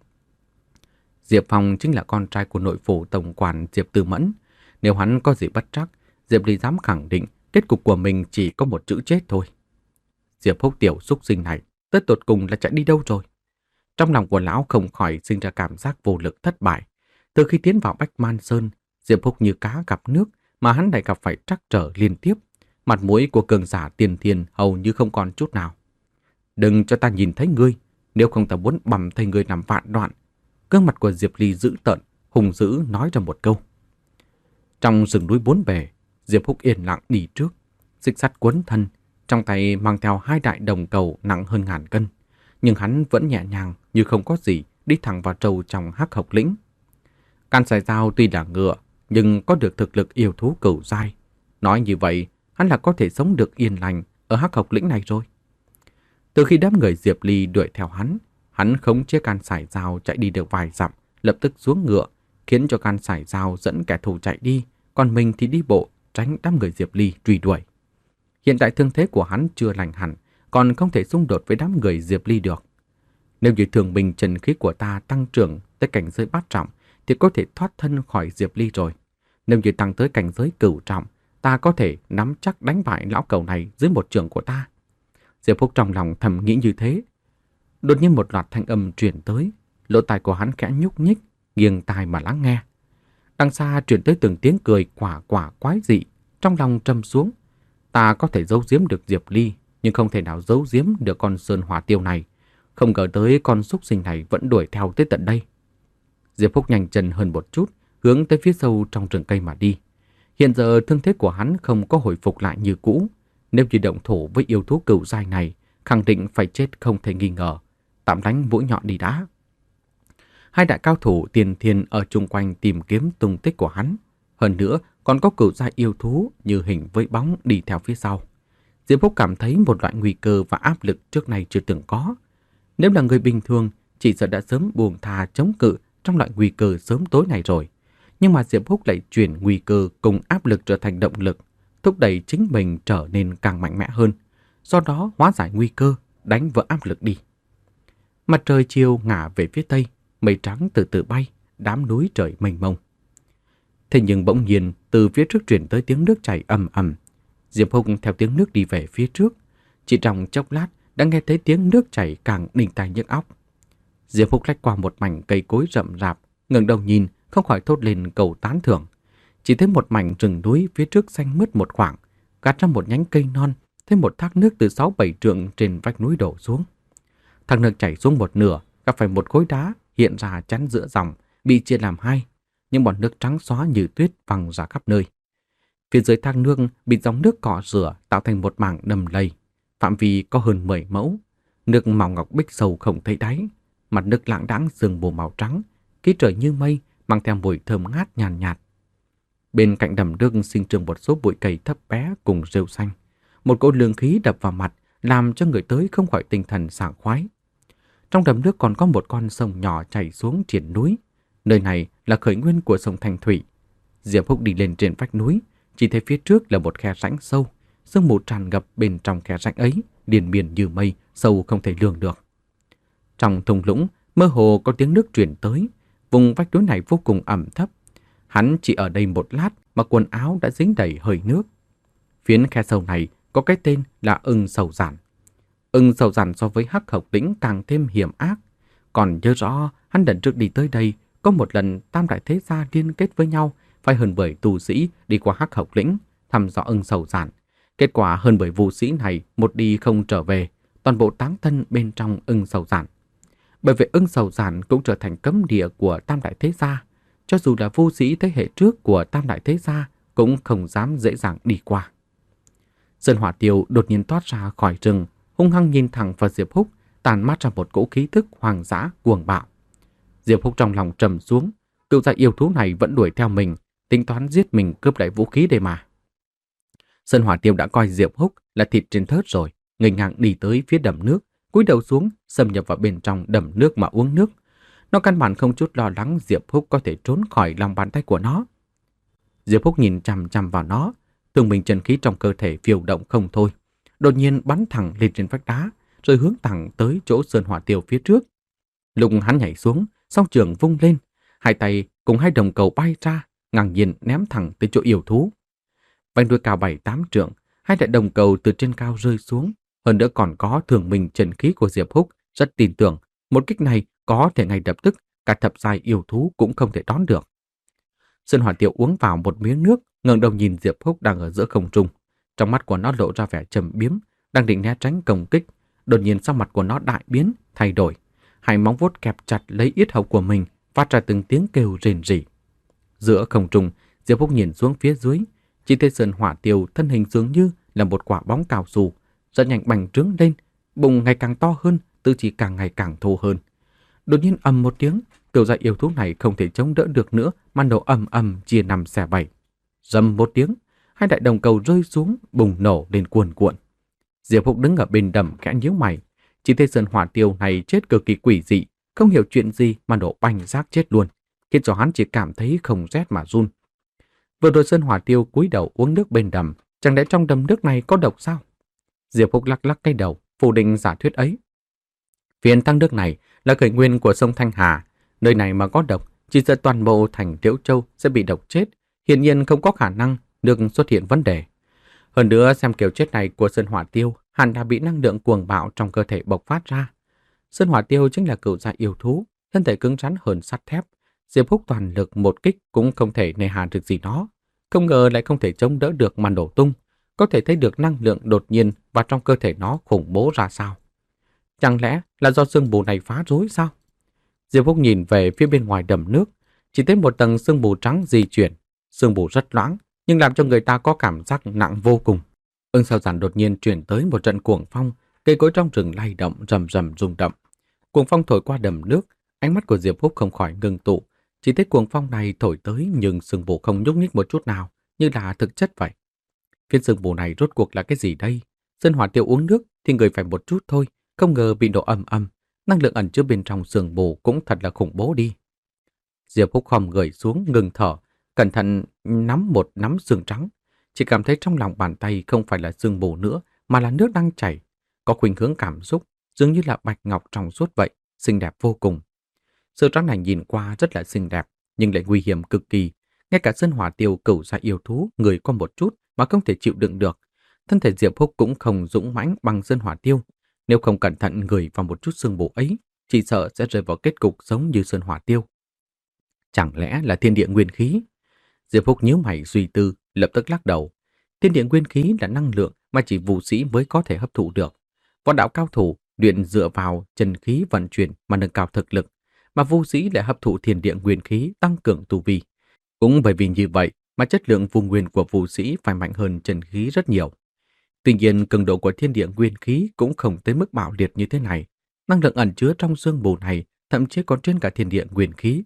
Diệp Phong chính là con trai của nội phủ tổng quản Diệp Tư Mẫn. Nếu hắn có gì bất trắc, Diệp Ly dám khẳng định kết cục của mình chỉ có một chữ chết thôi. Diệp Húc tiểu xúc sinh này, tới tột cùng là chạy đi đâu rồi? Trong lòng của lão không khỏi sinh ra cảm giác vô lực thất bại. Từ khi tiến vào Bách Man Sơn, Diệp Húc như cá gặp nước, mà hắn lại gặp phải trắc trở liên tiếp. Mặt mũi của cường giả tiền thiên hầu như không còn chút nào. Đừng cho ta nhìn thấy ngươi, nếu không ta muốn bầm thay ngươi làm vạn đoạn. Gương mặt của Diệp Ly dữ tợn, hùng dữ nói ra một câu. Trong rừng núi bốn bề, Diệp Húc yên lặng đi trước, xích sắt quấn thân, trong tay mang theo hai đại đồng cầu nặng hơn ngàn cân, nhưng hắn vẫn nhẹ nhàng như không có gì đi thẳng vào trâu trong Hắc Hộc Lĩnh. Can sải dao tuy là ngựa, nhưng có được thực lực yêu thú cửu giai. Nói như vậy, hắn là có thể sống được yên lành ở Hắc Hộc Lĩnh này rồi. Từ khi đám người Diệp Ly đuổi theo hắn, hắn khống chế can sải dao chạy đi được vài dặm, lập tức xuống ngựa, khiến cho can sải dao dẫn kẻ thù chạy đi, còn mình thì đi bộ tránh đám người Diệp Ly truy đuổi. Hiện tại thương thế của hắn chưa lành hẳn, còn không thể xung đột với đám người Diệp Ly được. Nếu như thường bình trần khí của ta tăng trưởng tới cảnh giới bát trọng, thì có thể thoát thân khỏi Diệp Ly rồi. Nếu như tăng tới cảnh giới cửu trọng, ta có thể nắm chắc đánh bại lão cầu này dưới một trường của ta. Diệp Húc trong lòng thầm nghĩ như thế. Đột nhiên một loạt thanh âm truyền tới, lỗ tai của hắn khẽ nhúc nhích, nghiêng tai mà lắng nghe. Đằng xa truyền tới từng tiếng cười quả quả quái dị, trong lòng trầm xuống. Ta có thể giấu giếm được Diệp Ly, nhưng không thể nào giấu giếm được con sơn hỏa tiêu này. Không ngờ tới con súc sinh này vẫn đuổi theo tới tận đây. Diệp Húc nhanh chân hơn một chút, hướng tới phía sâu trong rừng cây mà đi. Hiện giờ thương thế của hắn không có hồi phục lại như cũ. Nếu như động thủ với yêu thú cửu giai này, khẳng định phải chết không thể nghi ngờ. Tạm đánh mũi nhọn đi đã. Hai đại cao thủ tiền thiên ở chung quanh tìm kiếm tung tích của hắn. Hơn nữa, còn có cửu giai yêu thú như hình với bóng đi theo phía sau. Diệp Húc cảm thấy một loại nguy cơ và áp lực trước nay chưa từng có. Nếu là người bình thường, chỉ sợ đã sớm buông thà chống cự trong loại nguy cơ sớm tối này rồi. Nhưng mà Diệp Húc lại chuyển nguy cơ cùng áp lực trở thành động lực, thúc đẩy chính mình trở nên càng mạnh mẽ hơn. Do đó hóa giải nguy cơ, đánh vỡ áp lực đi. Mặt trời chiều ngả về phía tây, mây trắng từ từ bay, đám núi trời mênh mông. Thế nhưng bỗng nhiên từ phía trước truyền tới tiếng nước chảy ầm ầm. Diệp Húc theo tiếng nước đi về phía trước. Chỉ trong chốc lát đã nghe thấy tiếng nước chảy càng đinh tai nhức óc. Diệp Húc lách qua một mảnh cây cối rậm rạp, ngẩng đầu nhìn, không khỏi thốt lên câu tán thưởng. Chỉ thấy một mảnh rừng núi phía trước xanh mướt một khoảng, gạt ra một nhánh cây non, thấy một thác nước từ sáu bảy trượng trên vách núi đổ xuống. Thác nước chảy xuống một nửa, gặp phải một khối đá hiện ra chắn giữa dòng, bị chia làm hai, nhưng bọt nước trắng xóa như tuyết văng ra khắp nơi. Phía dưới thang nước bị dòng nước cọ rửa tạo thành một mảng đầm lầy, phạm vi có hơn mười mẫu. Nước màu ngọc bích sâu không thấy đáy, mặt nước lạng đãng sương mù màu trắng, khí trời như mây mang theo mùi thơm ngát nhàn nhạt, nhạt. Bên cạnh đầm nước sinh trưởng một số bụi cây thấp bé cùng rêu xanh. Một cỗ lương khí đập vào mặt làm cho người tới không khỏi tinh thần sảng khoái. Trong đầm nước còn có một con sông nhỏ chảy xuống triền núi. Nơi này là khởi nguyên của sông Thanh Thủy. Diệp Húc đi lên trên vách núi, chỉ thấy phía trước là một khe rãnh sâu, sương mù tràn ngập bên trong khe rãnh ấy, điền miền như mây, sâu không thể lường được. Trong thung lũng, mơ hồ có tiếng nước truyền tới, vùng vách núi này vô cùng ẩm thấp. Hắn chỉ ở đây một lát mà quần áo đã dính đầy hơi nước. Phiến khe sâu này có cái tên là Ưng Sầu Giản. Ưng Sầu Giản so với Hắc Hộc Lĩnh càng thêm hiểm ác. Còn nhớ rõ hắn lần trước đi tới đây, có một lần tam đại thế gia liên kết với nhau, phải hơn bởi tu sĩ đi qua Hắc Hộc Lĩnh thăm dò Ưng Sầu Giản. Kết quả hơn bởi vũ sĩ này một đi không trở về, toàn bộ táng thân bên trong Ưng Sầu Giản. Bởi vậy Ưng Sầu Giản cũng trở thành cấm địa của tam đại thế gia. Cho dù là vũ sĩ thế hệ trước của tam đại thế gia cũng không dám dễ dàng đi qua. Sơn Hỏa Tiêu đột nhiên toát ra khỏi rừng, hung hăng nhìn thẳng vào Diệp Húc, tàn mát ra một cỗ khí tức hoang dã cuồng bạo. Diệp Húc trong lòng trầm xuống, cựu gia yêu thú này vẫn đuổi theo mình, tính toán giết mình cướp lại vũ khí đây mà. Sơn Hỏa Tiêu đã coi Diệp Húc là thịt trên thớt rồi, nghênh ngang đi tới phía đầm nước, cúi đầu xuống, xâm nhập vào bên trong đầm nước mà uống nước. Nó căn bản không chút lo lắng Diệp Húc có thể trốn khỏi lòng bàn tay của nó. Diệp Húc nhìn chằm chằm vào nó, từng mình chân khí trong cơ thể phiêu động không thôi, đột nhiên bắn thẳng lên trên vách đá, rồi hướng thẳng tới chỗ Sơn Hỏa Tiêu phía trước. Lúc hắn nhảy xuống, song trường vung lên, hai tay cùng hai đồng cầu bay ra, ngang nhiên ném thẳng tới chỗ yêu thú. Vành đuôi cao bảy tám trượng, hai đại đồng cầu từ trên cao rơi xuống, hơn nữa còn có thường mình chân khí của Diệp Húc, rất tin tưởng một kích này có thể ngay lập tức cả thập giai yêu thú cũng không thể đón được. Sơn Hỏa Tiêu uống vào một miếng nước, ngẩng đầu nhìn Diệp Húc đang ở giữa không trung. Trong mắt của nó lộ ra vẻ trầm biếm, đang định né tránh công kích. Đột nhiên sắc mặt của nó đại biến, thay đổi. Hai móng vuốt kẹp chặt lấy yết hầu của mình, phát ra từng tiếng kêu rền rỉ. Giữa không trung, Diệp Húc nhìn xuống phía dưới, chỉ thấy Sơn Hỏa Tiêu thân hình dường như là một quả bóng cao su, rất nhanh bành trướng lên, bụng ngày càng to hơn, tư chỉ càng ngày càng thô hơn. Đột nhiên ầm một tiếng, cựu gia yêu thú này không thể chống đỡ được nữa mà nổ ầm ầm chia năm xẻ bảy. Rầm một tiếng, hai đại đồng cầu rơi xuống, bùng nổ lên cuồn cuộn. Diệp Húc đứng ở bên đầm khẽ nhíu mày, chỉ thấy Sơn Hỏa Tiêu này chết cực kỳ quỷ dị, không hiểu chuyện gì mà nổ banh xác chết luôn, khiến cho hắn chỉ cảm thấy không rét mà run. Vừa rồi Sơn Hỏa Tiêu cúi đầu uống nước bên đầm, chẳng lẽ trong đầm nước này có độc sao? Diệp Húc lắc lắc cái đầu, phủ định giả thuyết ấy. Phiến thác nước này là khởi nguyên của sông Thanh Hà, nơi này mà có độc, chỉ sợ toàn bộ thành Liễu Châu sẽ bị độc chết, hiển nhiên không có khả năng được xuất hiện vấn đề. Hơn nữa xem kiểu chết này của Sơn Hỏa Tiêu hẳn đã bị năng lượng cuồng bạo trong cơ thể bộc phát ra. Sơn Hỏa Tiêu chính là cựu gia yêu thú, thân thể cứng rắn hơn sắt thép. Diệp Húc toàn lực một kích cũng không thể nề hà được gì nó. Không ngờ lại không thể chống đỡ được mà nổ tung. Có thể thấy được năng lượng đột nhiên và trong cơ thể nó khủng bố ra sao. Chẳng lẽ là do sương mù này phá rối sao? Diệp Húc nhìn về phía bên ngoài đầm nước, chỉ thấy một tầng sương mù trắng di chuyển. Sương mù rất loãng, nhưng làm cho người ta có cảm giác nặng vô cùng. Ưng Sầu Giản đột nhiên chuyển tới một trận cuồng phong, cây cối trong rừng lay động rầm rầm rung động. Cuồng phong thổi qua đầm nước, ánh mắt của Diệp Húc không khỏi ngưng tụ. Chỉ thấy cuồng phong này thổi tới nhưng sương mù không nhúc nhích một chút nào, như là thực chất vậy. Phiến sương mù này rốt cuộc là cái gì đây? Sơn Hỏa Tiêu uống nước thì người phải một chút thôi, không ngờ bị nổ ầm ầm. Năng lượng ẩn chứa bên trong sương mù cũng thật là khủng bố đi. Diệp Húc khom người xuống ngừng thở, cẩn thận nắm một nắm xương trắng, chỉ cảm thấy trong lòng bàn tay không phải là sương mù nữa mà là nước đang chảy, có khuynh hướng cảm xúc, dường như là bạch ngọc trong suốt vậy, xinh đẹp vô cùng. Sương trắng này nhìn qua rất là xinh đẹp, nhưng lại nguy hiểm cực kỳ. Ngay cả Sơn Hỏa Tiêu cửu gia yêu thú người qua một chút mà không thể chịu đựng được. Thân thể Diệp Húc cũng không dũng mãnh bằng Sơn Hỏa Tiêu, nếu không cẩn thận người vào một chút sương mù ấy, chỉ sợ sẽ rơi vào kết cục giống như Sơn Hỏa Tiêu. Chẳng lẽ là thiên địa nguyên khí? Diệp Húc nhíu mày suy tư, lập tức lắc đầu. Thiên địa nguyên khí là năng lượng mà chỉ vũ sĩ mới có thể hấp thụ được. Võ đạo cao thủ luyện dựa vào chân khí vận chuyển mà nâng cao thực lực, mà vũ sĩ lại hấp thụ thiên địa nguyên khí tăng cường tu vi. Cũng bởi vì như vậy mà chất lượng vùng nguyên của vũ sĩ phải mạnh hơn chân khí rất nhiều. Tuy nhiên, cường độ của thiên địa nguyên khí cũng không tới mức bạo liệt như thế này. Năng lượng ẩn chứa trong xương mù này thậm chí còn trên cả thiên địa nguyên khí.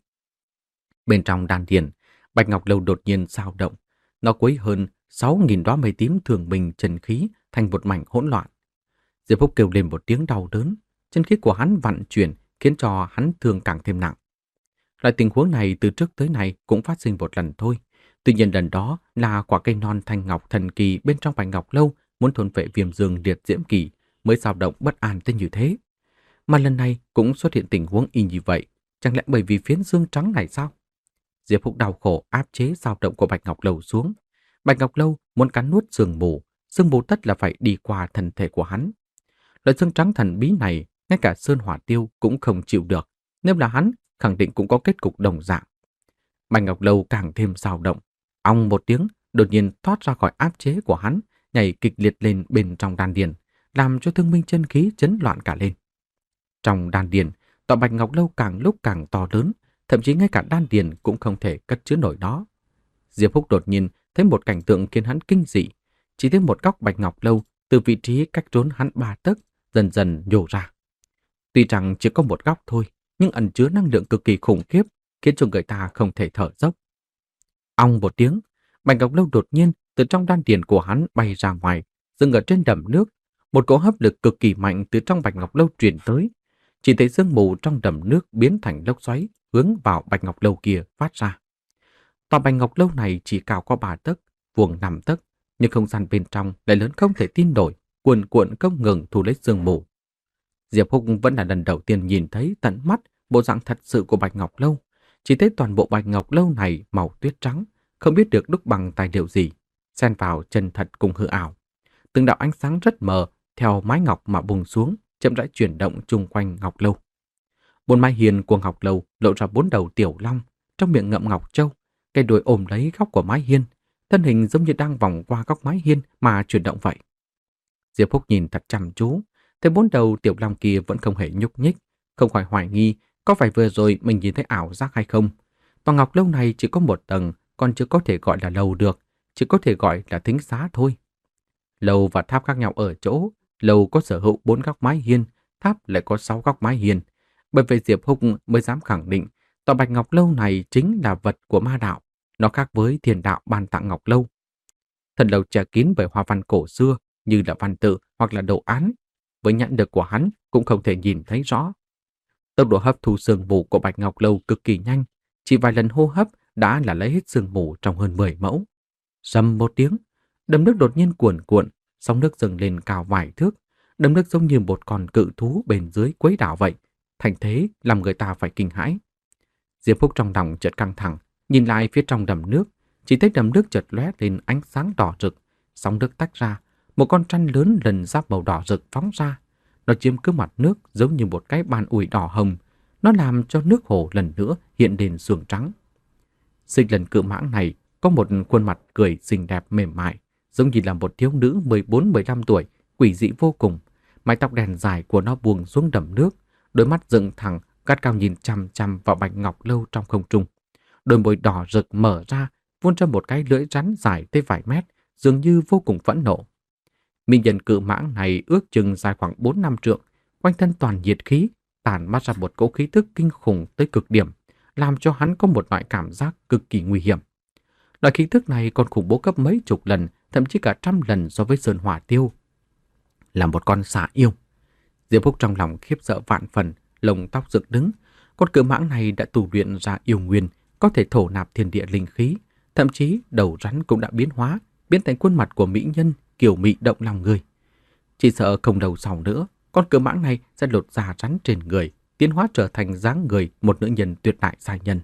Bên trong đan điền, Bạch Ngọc Lâu đột nhiên dao động. Nó quấy hơn sáu nghìn đóa mây tím thường bình chân khí thành một mảnh hỗn loạn. Diệp Phúc kêu lên một tiếng đau đớn, chân khí của hắn vận chuyển khiến cho hắn thương càng thêm nặng. Loại tình huống này từ trước tới nay cũng phát sinh một lần thôi. Tuy nhiên lần đó là quả cây non thanh ngọc thần kỳ bên trong Bạch Ngọc Lâu muốn thôn phệ viêm dương liệt diễm kỳ mới dao động bất an tới như thế. Mà lần này cũng xuất hiện tình huống y như vậy, chẳng lẽ bởi vì phiến xương trắng này sao? Diệp Phúc đau khổ áp chế dao động của Bạch Ngọc Lâu xuống. Bạch Ngọc Lâu muốn cắn nuốt xương mù, xương mù tất là phải đi qua thân thể của hắn. Loại xương trắng thần bí này, ngay cả Sơn Hỏa Tiêu cũng không chịu được, nếu là hắn, khẳng định cũng có kết cục đồng dạng. Bạch Ngọc Lâu càng thêm dao động, ong một tiếng, đột nhiên thoát ra khỏi áp chế của hắn, nhảy kịch liệt lên bên trong đan điền, làm cho thương minh chân khí chấn loạn cả lên. Trong đan điền, tọa Bạch Ngọc Lâu càng lúc càng to lớn, thậm chí ngay cả đan điền cũng không thể cất chứa nổi nó. Diệp Phúc đột nhiên thấy một cảnh tượng khiến hắn kinh dị, chỉ thấy một góc Bạch Ngọc Lâu từ vị trí cách trốn hắn ba tấc dần dần nhô ra. Tuy rằng chỉ có một góc thôi, nhưng ẩn chứa năng lượng cực kỳ khủng khiếp, khiến cho người ta không thể thở dốc. Ong một tiếng, Bạch Ngọc Lâu đột nhiên từ trong đan điền của hắn bay ra ngoài, dừng ở trên đầm nước. Một cỗ hấp lực cực kỳ mạnh từ trong Bạch Ngọc Lâu truyền tới. Chỉ thấy sương mù trong đầm nước biến thành lốc xoáy hướng vào Bạch Ngọc Lâu kia phát ra. Tòa Bạch Ngọc Lâu này chỉ cao có ba tấc, vuông năm tấc, nhưng không gian bên trong lại lớn không thể tin nổi, cuồn cuộn không ngừng thu lấy sương mù. Diệp Húc vẫn là lần đầu tiên nhìn thấy tận mắt bộ dạng thật sự của Bạch Ngọc Lâu. Chỉ thấy toàn bộ Bạch Ngọc Lâu này màu tuyết trắng, không biết được đúc bằng tài liệu gì, xen vào chân thật cùng hư ảo. Từng đạo ánh sáng rất mờ theo mái ngọc mà bùng xuống, chậm rãi chuyển động chung quanh Ngọc Lâu. Bốn mái hiên của Ngọc Lâu lộ ra bốn đầu tiểu long, trong miệng ngậm ngọc châu, cái đuôi ôm lấy góc của mái hiên, thân hình giống như đang vòng qua góc mái hiên mà chuyển động vậy. Diệp Phúc nhìn thật chăm chú, thấy bốn đầu tiểu long kia vẫn không hề nhúc nhích, không khỏi hoài nghi có phải vừa rồi mình nhìn thấy ảo giác hay không. Tòa Ngọc Lâu này chỉ có một tầng, còn chưa có thể gọi là lầu được, chỉ có thể gọi là thính xá thôi. Lầu và tháp khác nhau ở chỗ, lầu có sở hữu bốn góc mái hiên, tháp lại có sáu góc mái hiên. Bởi vậy Diệp Húc mới dám khẳng định tòa Bạch Ngọc Lâu này chính là vật của ma đạo, nó khác với thiền đạo ban tặng Ngọc Lâu. Thần lầu che kín bởi hoa văn cổ xưa như là văn tự hoặc là đồ án, với nhãn lực của hắn cũng không thể nhìn thấy rõ. Tốc độ hấp thu sương mù của Bạch Ngọc Lâu cực kỳ nhanh, chỉ vài lần hô hấp đã là lấy hết sương mù trong hơn mười mẫu. Rầm một tiếng, đầm nước đột nhiên cuồn cuộn, sóng nước dâng lên cao vài thước, đầm nước giống như một con cự thú bên dưới quấy đảo vậy, thành thế làm người ta phải kinh hãi. Diệp Phúc trong lòng chợt căng thẳng, nhìn lại phía trong đầm nước, chỉ thấy đầm nước chợt lóe lên ánh sáng đỏ rực, sóng nước tách ra, một con trăn lớn lần giáp màu đỏ rực phóng ra. Nó chiếm cứ mặt nước giống như một cái bàn ủi đỏ hồng, nó làm cho nước hồ lần nữa hiện lên xương trắng. Xích lần cự mãng này có một khuôn mặt cười xinh đẹp mềm mại, giống như là một thiếu nữ mười bốn mười lăm tuổi, quỷ dị vô cùng. Mái tóc đen dài của nó buông xuống đầm nước, đôi mắt dựng thẳng, gắt cao nhìn chằm chằm vào Bạch Ngọc Lâu trong không trung. Đôi môi đỏ rực mở ra, vươn ra một cái lưỡi rắn dài tới vài mét, dường như vô cùng phẫn nộ. Mỹ nhân cự mãng này ước chừng dài khoảng bốn năm trượng, quanh thân toàn nhiệt khí, tản mát ra một cỗ khí tức kinh khủng tới cực điểm, làm cho hắn có một loại cảm giác cực kỳ nguy hiểm. Loại khí tức này còn khủng bố gấp mấy chục lần, thậm chí cả trăm lần so với Sơn Hỏa Tiêu. Là một con xà yêu. Diệp Phúc trong lòng khiếp sợ vạn phần, lông tóc dựng đứng. Con cự mãng này đã tu luyện ra yêu nguyên, có thể thổ nạp thiên địa linh khí, thậm chí đầu rắn cũng đã biến hóa, biến thành khuôn mặt của mỹ nhân kiều mị động lòng người. Chỉ sợ không đầu sau nữa, con cự mãng này sẽ lột da rắn trên người, tiến hóa trở thành dáng người một nữ nhân tuyệt đại giai nhân.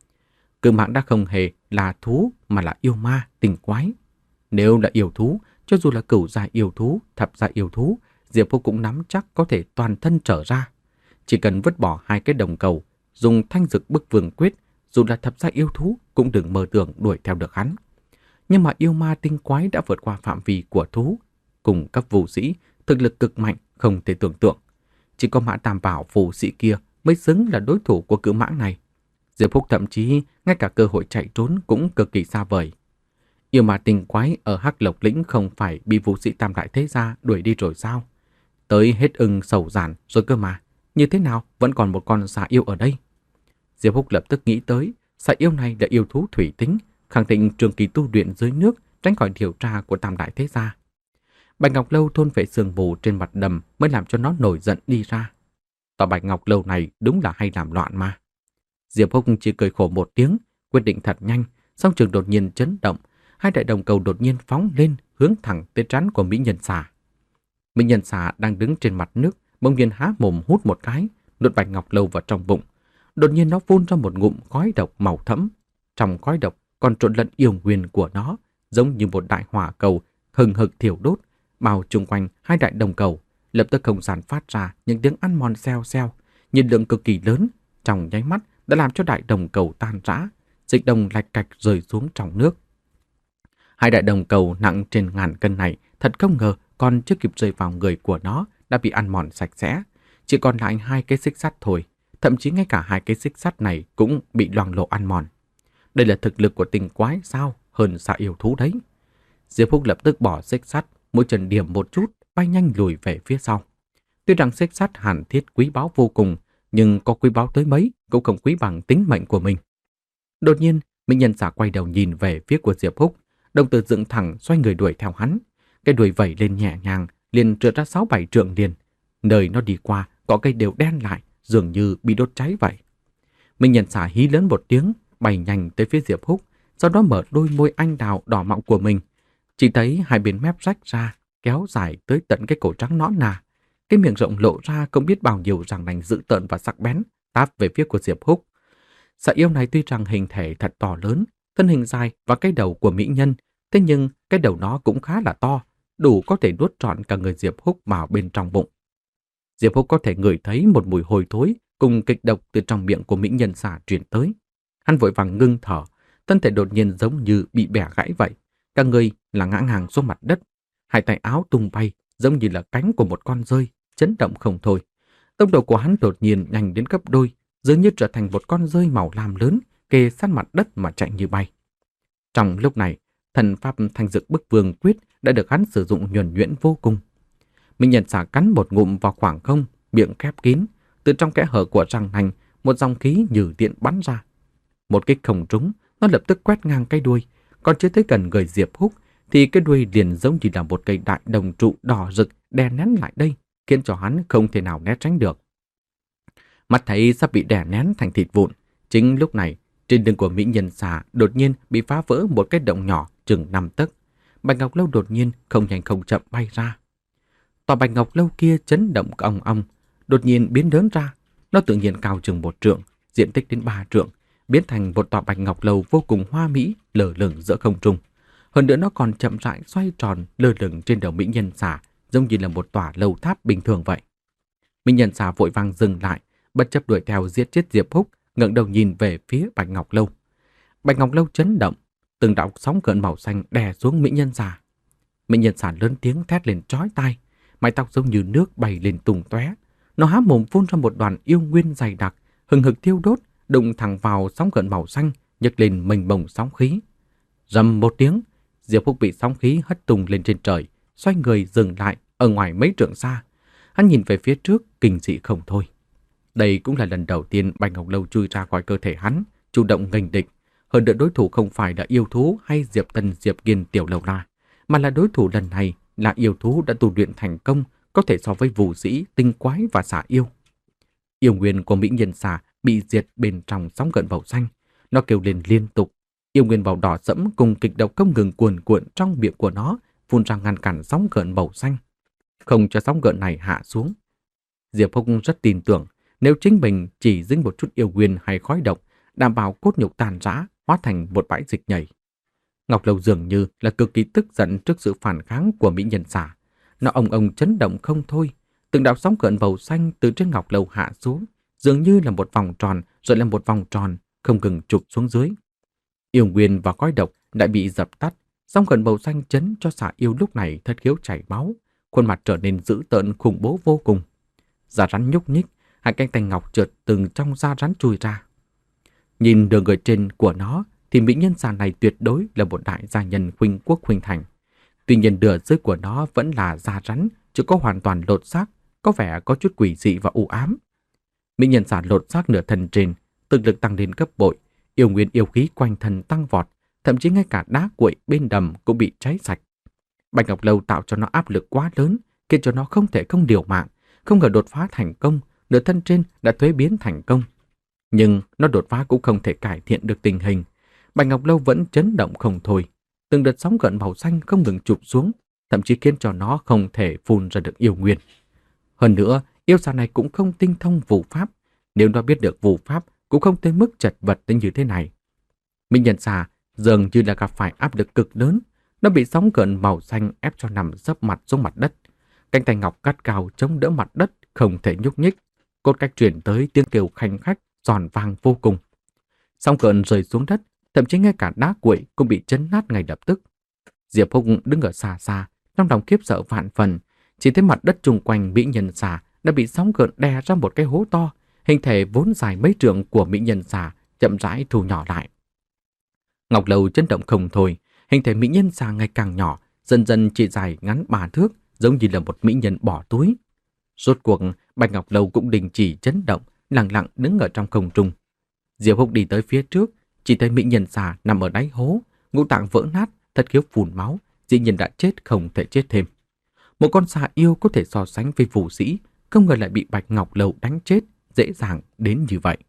Cự mãng đã không hề là thú mà là yêu ma, tình quái. Nếu là yêu thú, cho dù là cửu giai yêu thú, thập giai yêu thú, Diệp Phúc cũng nắm chắc có thể toàn thân trở ra. Chỉ cần vứt bỏ hai cái đồng cầu, dùng thanh dực bức vương quyết, dù là thập giai yêu thú cũng đừng mơ tưởng đuổi theo được hắn. Nhưng mà yêu ma tinh quái đã vượt qua phạm vi của thú, cùng các vũ sĩ, thực lực cực mạnh không thể tưởng tượng. Chỉ có Mã Tam Bảo vũ sĩ kia mới xứng là đối thủ của cự mãng này. Diệp Phúc thậm chí ngay cả cơ hội chạy trốn cũng cực kỳ xa vời. yêu ma tinh quái ở Hắc Lộc Lĩnh không phải bị vũ sĩ Tam Đại Thế Gia đuổi đi rồi sao? Tới hết ưng sầu giản rồi cơ mà, như thế nào vẫn còn một con xà yêu ở đây? Diệp Húc lập tức nghĩ tới, xà yêu này là yêu thú thủy tính, khẳng định trường kỳ tu luyện dưới nước, tránh khỏi điều tra của Tam Đại Thế Gia. Bạch Ngọc Lâu thôn phệ sương mù trên mặt đầm mới làm cho nó nổi giận đi ra. Tòa Bạch Ngọc Lâu này đúng là hay làm loạn mà. Diệp Húc chỉ cười khổ một tiếng, quyết định thật nhanh, song trường đột nhiên chấn động, hai đại đồng cầu đột nhiên phóng lên, hướng thẳng tới trán của mỹ nhân xà. Mỹ nhân xà đang đứng trên mặt nước, bỗng nhiên há mồm hút một cái, nuốt Bạch Ngọc Lâu vào trong bụng. Đột nhiên nó phun ra một ngụm khói độc màu thẫm. Trong khói độc còn trộn lẫn yêu nguyên của nó, giống như một đại hỏa cầu hừng hực thiêu đốt, bao chung quanh hai đại đồng cầu. Lập tức không gian phát ra những tiếng ăn mòn xèo xèo, nhiệt lượng cực kỳ lớn, trong nháy mắt đã làm cho đại đồng cầu tan rã, dịch đồng lạch cạch rơi xuống trong nước. Hai đại đồng cầu nặng trên ngàn cân này thật không ngờ còn chưa kịp rơi vào người của nó đã bị ăn mòn sạch sẽ, chỉ còn lại hai cái xích sắt thôi, thậm chí ngay cả hai cái xích sắt này cũng bị loang lổ ăn mòn. Đây là thực lực của tinh quái sao, hơn xà yêu thú đấy. Diệp Húc lập tức bỏ xích sắt, mũi chân điểm một chút, bay nhanh lùi về phía sau. Tuy rằng xích sắt hàn thiết quý báu vô cùng, nhưng có quý báu tới mấy cũng không quý bằng tính mệnh của mình. Đột nhiên, mỹ nhân xà quay đầu nhìn về phía của Diệp Húc, đồng tử dựng thẳng xoay người đuổi theo hắn. Cái đuôi vẩy lên nhẹ nhàng, liền trượt ra sáu bảy trượng liền. Nơi nó đi qua, có cây đều đen lại, dường như bị đốt cháy vậy. Mỹ nhân xà hí lớn một tiếng, bay nhanh tới phía Diệp Húc, sau đó mở đôi môi anh đào đỏ mọng của mình. Chỉ thấy hai bên mép rách ra, kéo dài tới tận cái cổ trắng nõn nà. Cái miệng rộng lộ ra không biết bao nhiêu răng nanh dữ tợn và sắc bén, táp về phía của Diệp Húc. Xà yêu này tuy rằng hình thể thật to lớn, thân hình dài và cái đầu của mỹ nhân, thế nhưng cái đầu nó cũng khá là to, đủ có thể nuốt trọn cả người Diệp Húc vào bên trong bụng. Diệp Húc có thể ngửi thấy một mùi hôi thối cùng kịch độc từ trong miệng của mỹ nhân xà truyền tới. Hắn vội vàng ngưng thở, thân thể đột nhiên giống như bị bẻ gãy vậy, cả người là ngã ngàng xuống mặt đất, hai tay áo tung bay giống như là cánh của một con dơi, chấn động không thôi. Tốc độ của hắn đột nhiên nhanh đến gấp đôi, dường như trở thành một con dơi màu lam lớn, kề sát mặt đất mà chạy như bay. Trong lúc này, thần pháp Thanh Dực Bức Vương Quyết đã được hắn sử dụng nhuần nhuyễn vô cùng. Minh Nhân xà cắn một ngụm vào khoảng không, miệng khép kín, từ trong kẽ hở của răng nanh, một dòng khí như điện bắn ra. Một kích không trúng, nó lập tức quét ngang cái đuôi, còn chưa tới gần người Diệp Húc thì cái đuôi liền giống như là một cây đại đồng trụ đỏ rực đè nén lại đây, khiến cho hắn không thể nào né tránh được. Mắt thấy sắp bị đè nén thành thịt vụn, chính lúc này, trên lưng của mỹ nhân xà đột nhiên bị phá vỡ một cái động nhỏ chừng năm tấc. Bạch Ngọc Lâu đột nhiên không nhanh không chậm bay ra. Tòa Bạch Ngọc Lâu kia chấn động ong ong, đột nhiên biến lớn ra. Nó tự nhiên cao chừng một trượng, diện tích đến ba trượng, biến thành một tòa Bạch Ngọc Lâu vô cùng hoa mỹ, lơ lửng giữa không trung. Hơn nữa nó còn chậm rãi xoay tròn lơ lửng trên đầu mỹ nhân xà, giống như là một tòa lầu tháp bình thường vậy. Mỹ nhân xà vội vàng dừng lại, bất chấp đuổi theo giết chết Diệp Húc, ngẩng đầu nhìn về phía Bạch Ngọc Lâu. Bạch Ngọc Lâu chấn động, từng đạo sóng gợn màu xanh đè xuống mỹ nhân xà. Mỹ nhân xà lớn tiếng thét lên chói tai, mái tóc giống như nước bay lên tung tóe. Nó há mồm phun ra một đoàn yêu nguyên dày đặc, hừng hực thiêu đốt, đụng thẳng vào sóng gợn màu xanh, nhấc lên mênh mông sóng khí. Rầm một tiếng, Diệp Húc bị sóng khí hất tung lên trên trời, xoay người dừng lại ở ngoài mấy trượng xa. Hắn nhìn về phía trước, kinh dị không thôi. Đây cũng là lần đầu tiên Bạch Ngọc Lâu chui ra khỏi cơ thể hắn, chủ động nghênh địch. Hơn nữa đối thủ không phải là yêu thú hay Diệp Tân Diệp Kiên tiểu lâu la, mà là đối thủ lần này là yêu thú đã tu luyện thành công, có thể so với vũ sĩ, tinh quái và xà yêu. Yêu nguyên của mỹ nhân xà bị diệt bên trong sóng gợn màu xanh, nó kêu lên liên tục. Yêu nguyên màu đỏ sẫm cùng kịch độc không ngừng cuồn cuộn trong miệng của nó, phun ra ngăn cản sóng gợn màu xanh, không cho sóng gợn này hạ xuống. Diệp Húc rất tin tưởng, nếu chính mình chỉ dính một chút yêu nguyên hay khói độc, đảm bảo cốt nhục tàn rã, hóa thành một bãi dịch nhầy. Ngọc Lâu dường như là cực kỳ tức giận trước sự phản kháng của mỹ nhân xà. Nó ong ong chấn động không thôi, từng đạo sóng gợn màu xanh từ trên Ngọc Lâu hạ xuống, dường như là một vòng tròn rồi là một vòng tròn, không ngừng trục xuống dưới. Yêu nguyên và khói độc đã bị dập tắt, sóng gợn màu xanh chấn cho xà yêu lúc này thất khiếu chảy máu, khuôn mặt trở nên dữ tợn khủng bố vô cùng. Da rắn nhúc nhích, hai cánh tay ngọc trượt từng trong da rắn chui ra. Nhìn đường người trên của nó, thì mỹ nhân xà này tuyệt đối là một đại gia nhân huynh quốc huynh thành. Tuy nhiên nửa dưới của nó vẫn là da rắn, chứ có hoàn toàn lột xác, có vẻ có chút quỷ dị và u ám. Mỹ nhân xà lột xác nửa thân trên, thực lực tăng lên gấp bội, yêu nguyên yêu khí quanh thân tăng vọt, thậm chí ngay cả đá cuội bên đầm cũng bị cháy sạch. Bạch Ngọc Lâu tạo cho nó áp lực quá lớn, khiến cho nó không thể không liều mạng, không ngờ đột phá thành công, nửa thân trên đã thuế biến thành công. Nhưng nó đột phá cũng không thể cải thiện được tình hình. Bạch Ngọc Lâu vẫn chấn động không thôi. Từng đợt sóng gợn màu xanh không ngừng chụp xuống, thậm chí khiến cho nó không thể phun ra được yêu nguyên. Hơn nữa, yêu xà này cũng không tinh thông vụ pháp. Nếu nó biết được vụ pháp, cũng không tới mức chật vật đến như thế này. Minh nhân xà dường như là gặp phải áp lực cực lớn. Nó bị sóng gợn màu xanh ép cho nằm sấp mặt xuống mặt đất. Cánh tay ngọc cắt cao chống đỡ mặt đất, không thể nhúc nhích. Cốt cách truyền tới tiếng kêu khanh khách, giòn vang vô cùng. Sóng gợn rơi xuống đất, thậm chí ngay cả đá cuội cũng bị chấn nát ngay lập tức. Diệp Húc đứng ở xa xa, trong lòng khiếp sợ vạn phần, chỉ thấy mặt đất chung quanh mỹ nhân xà đã bị sóng gợn đè ra một cái hố to, hình thể vốn dài mấy trượng của mỹ nhân xà chậm rãi thu nhỏ lại. Ngọc Lâu chấn động không thôi, hình thể mỹ nhân xà ngày càng nhỏ, dần dần chỉ dài ngắn ba thước, giống như là một mỹ nhân bỏ túi. Rốt cuộc, Bạch Ngọc Lâu cũng đình chỉ chấn động, lặng lặng đứng ở trong không trung. Diệp Húc đi tới phía trước, chỉ thấy mỹ nhân xà nằm ở đáy hố, ngũ tạng vỡ nát, thất khiếu phun máu, dĩ nhiên đã chết không thể chết thêm. Một con xà yêu có thể so sánh với vũ sĩ, không ngờ lại bị Bạch Ngọc Lâu đánh chết dễ dàng đến như vậy.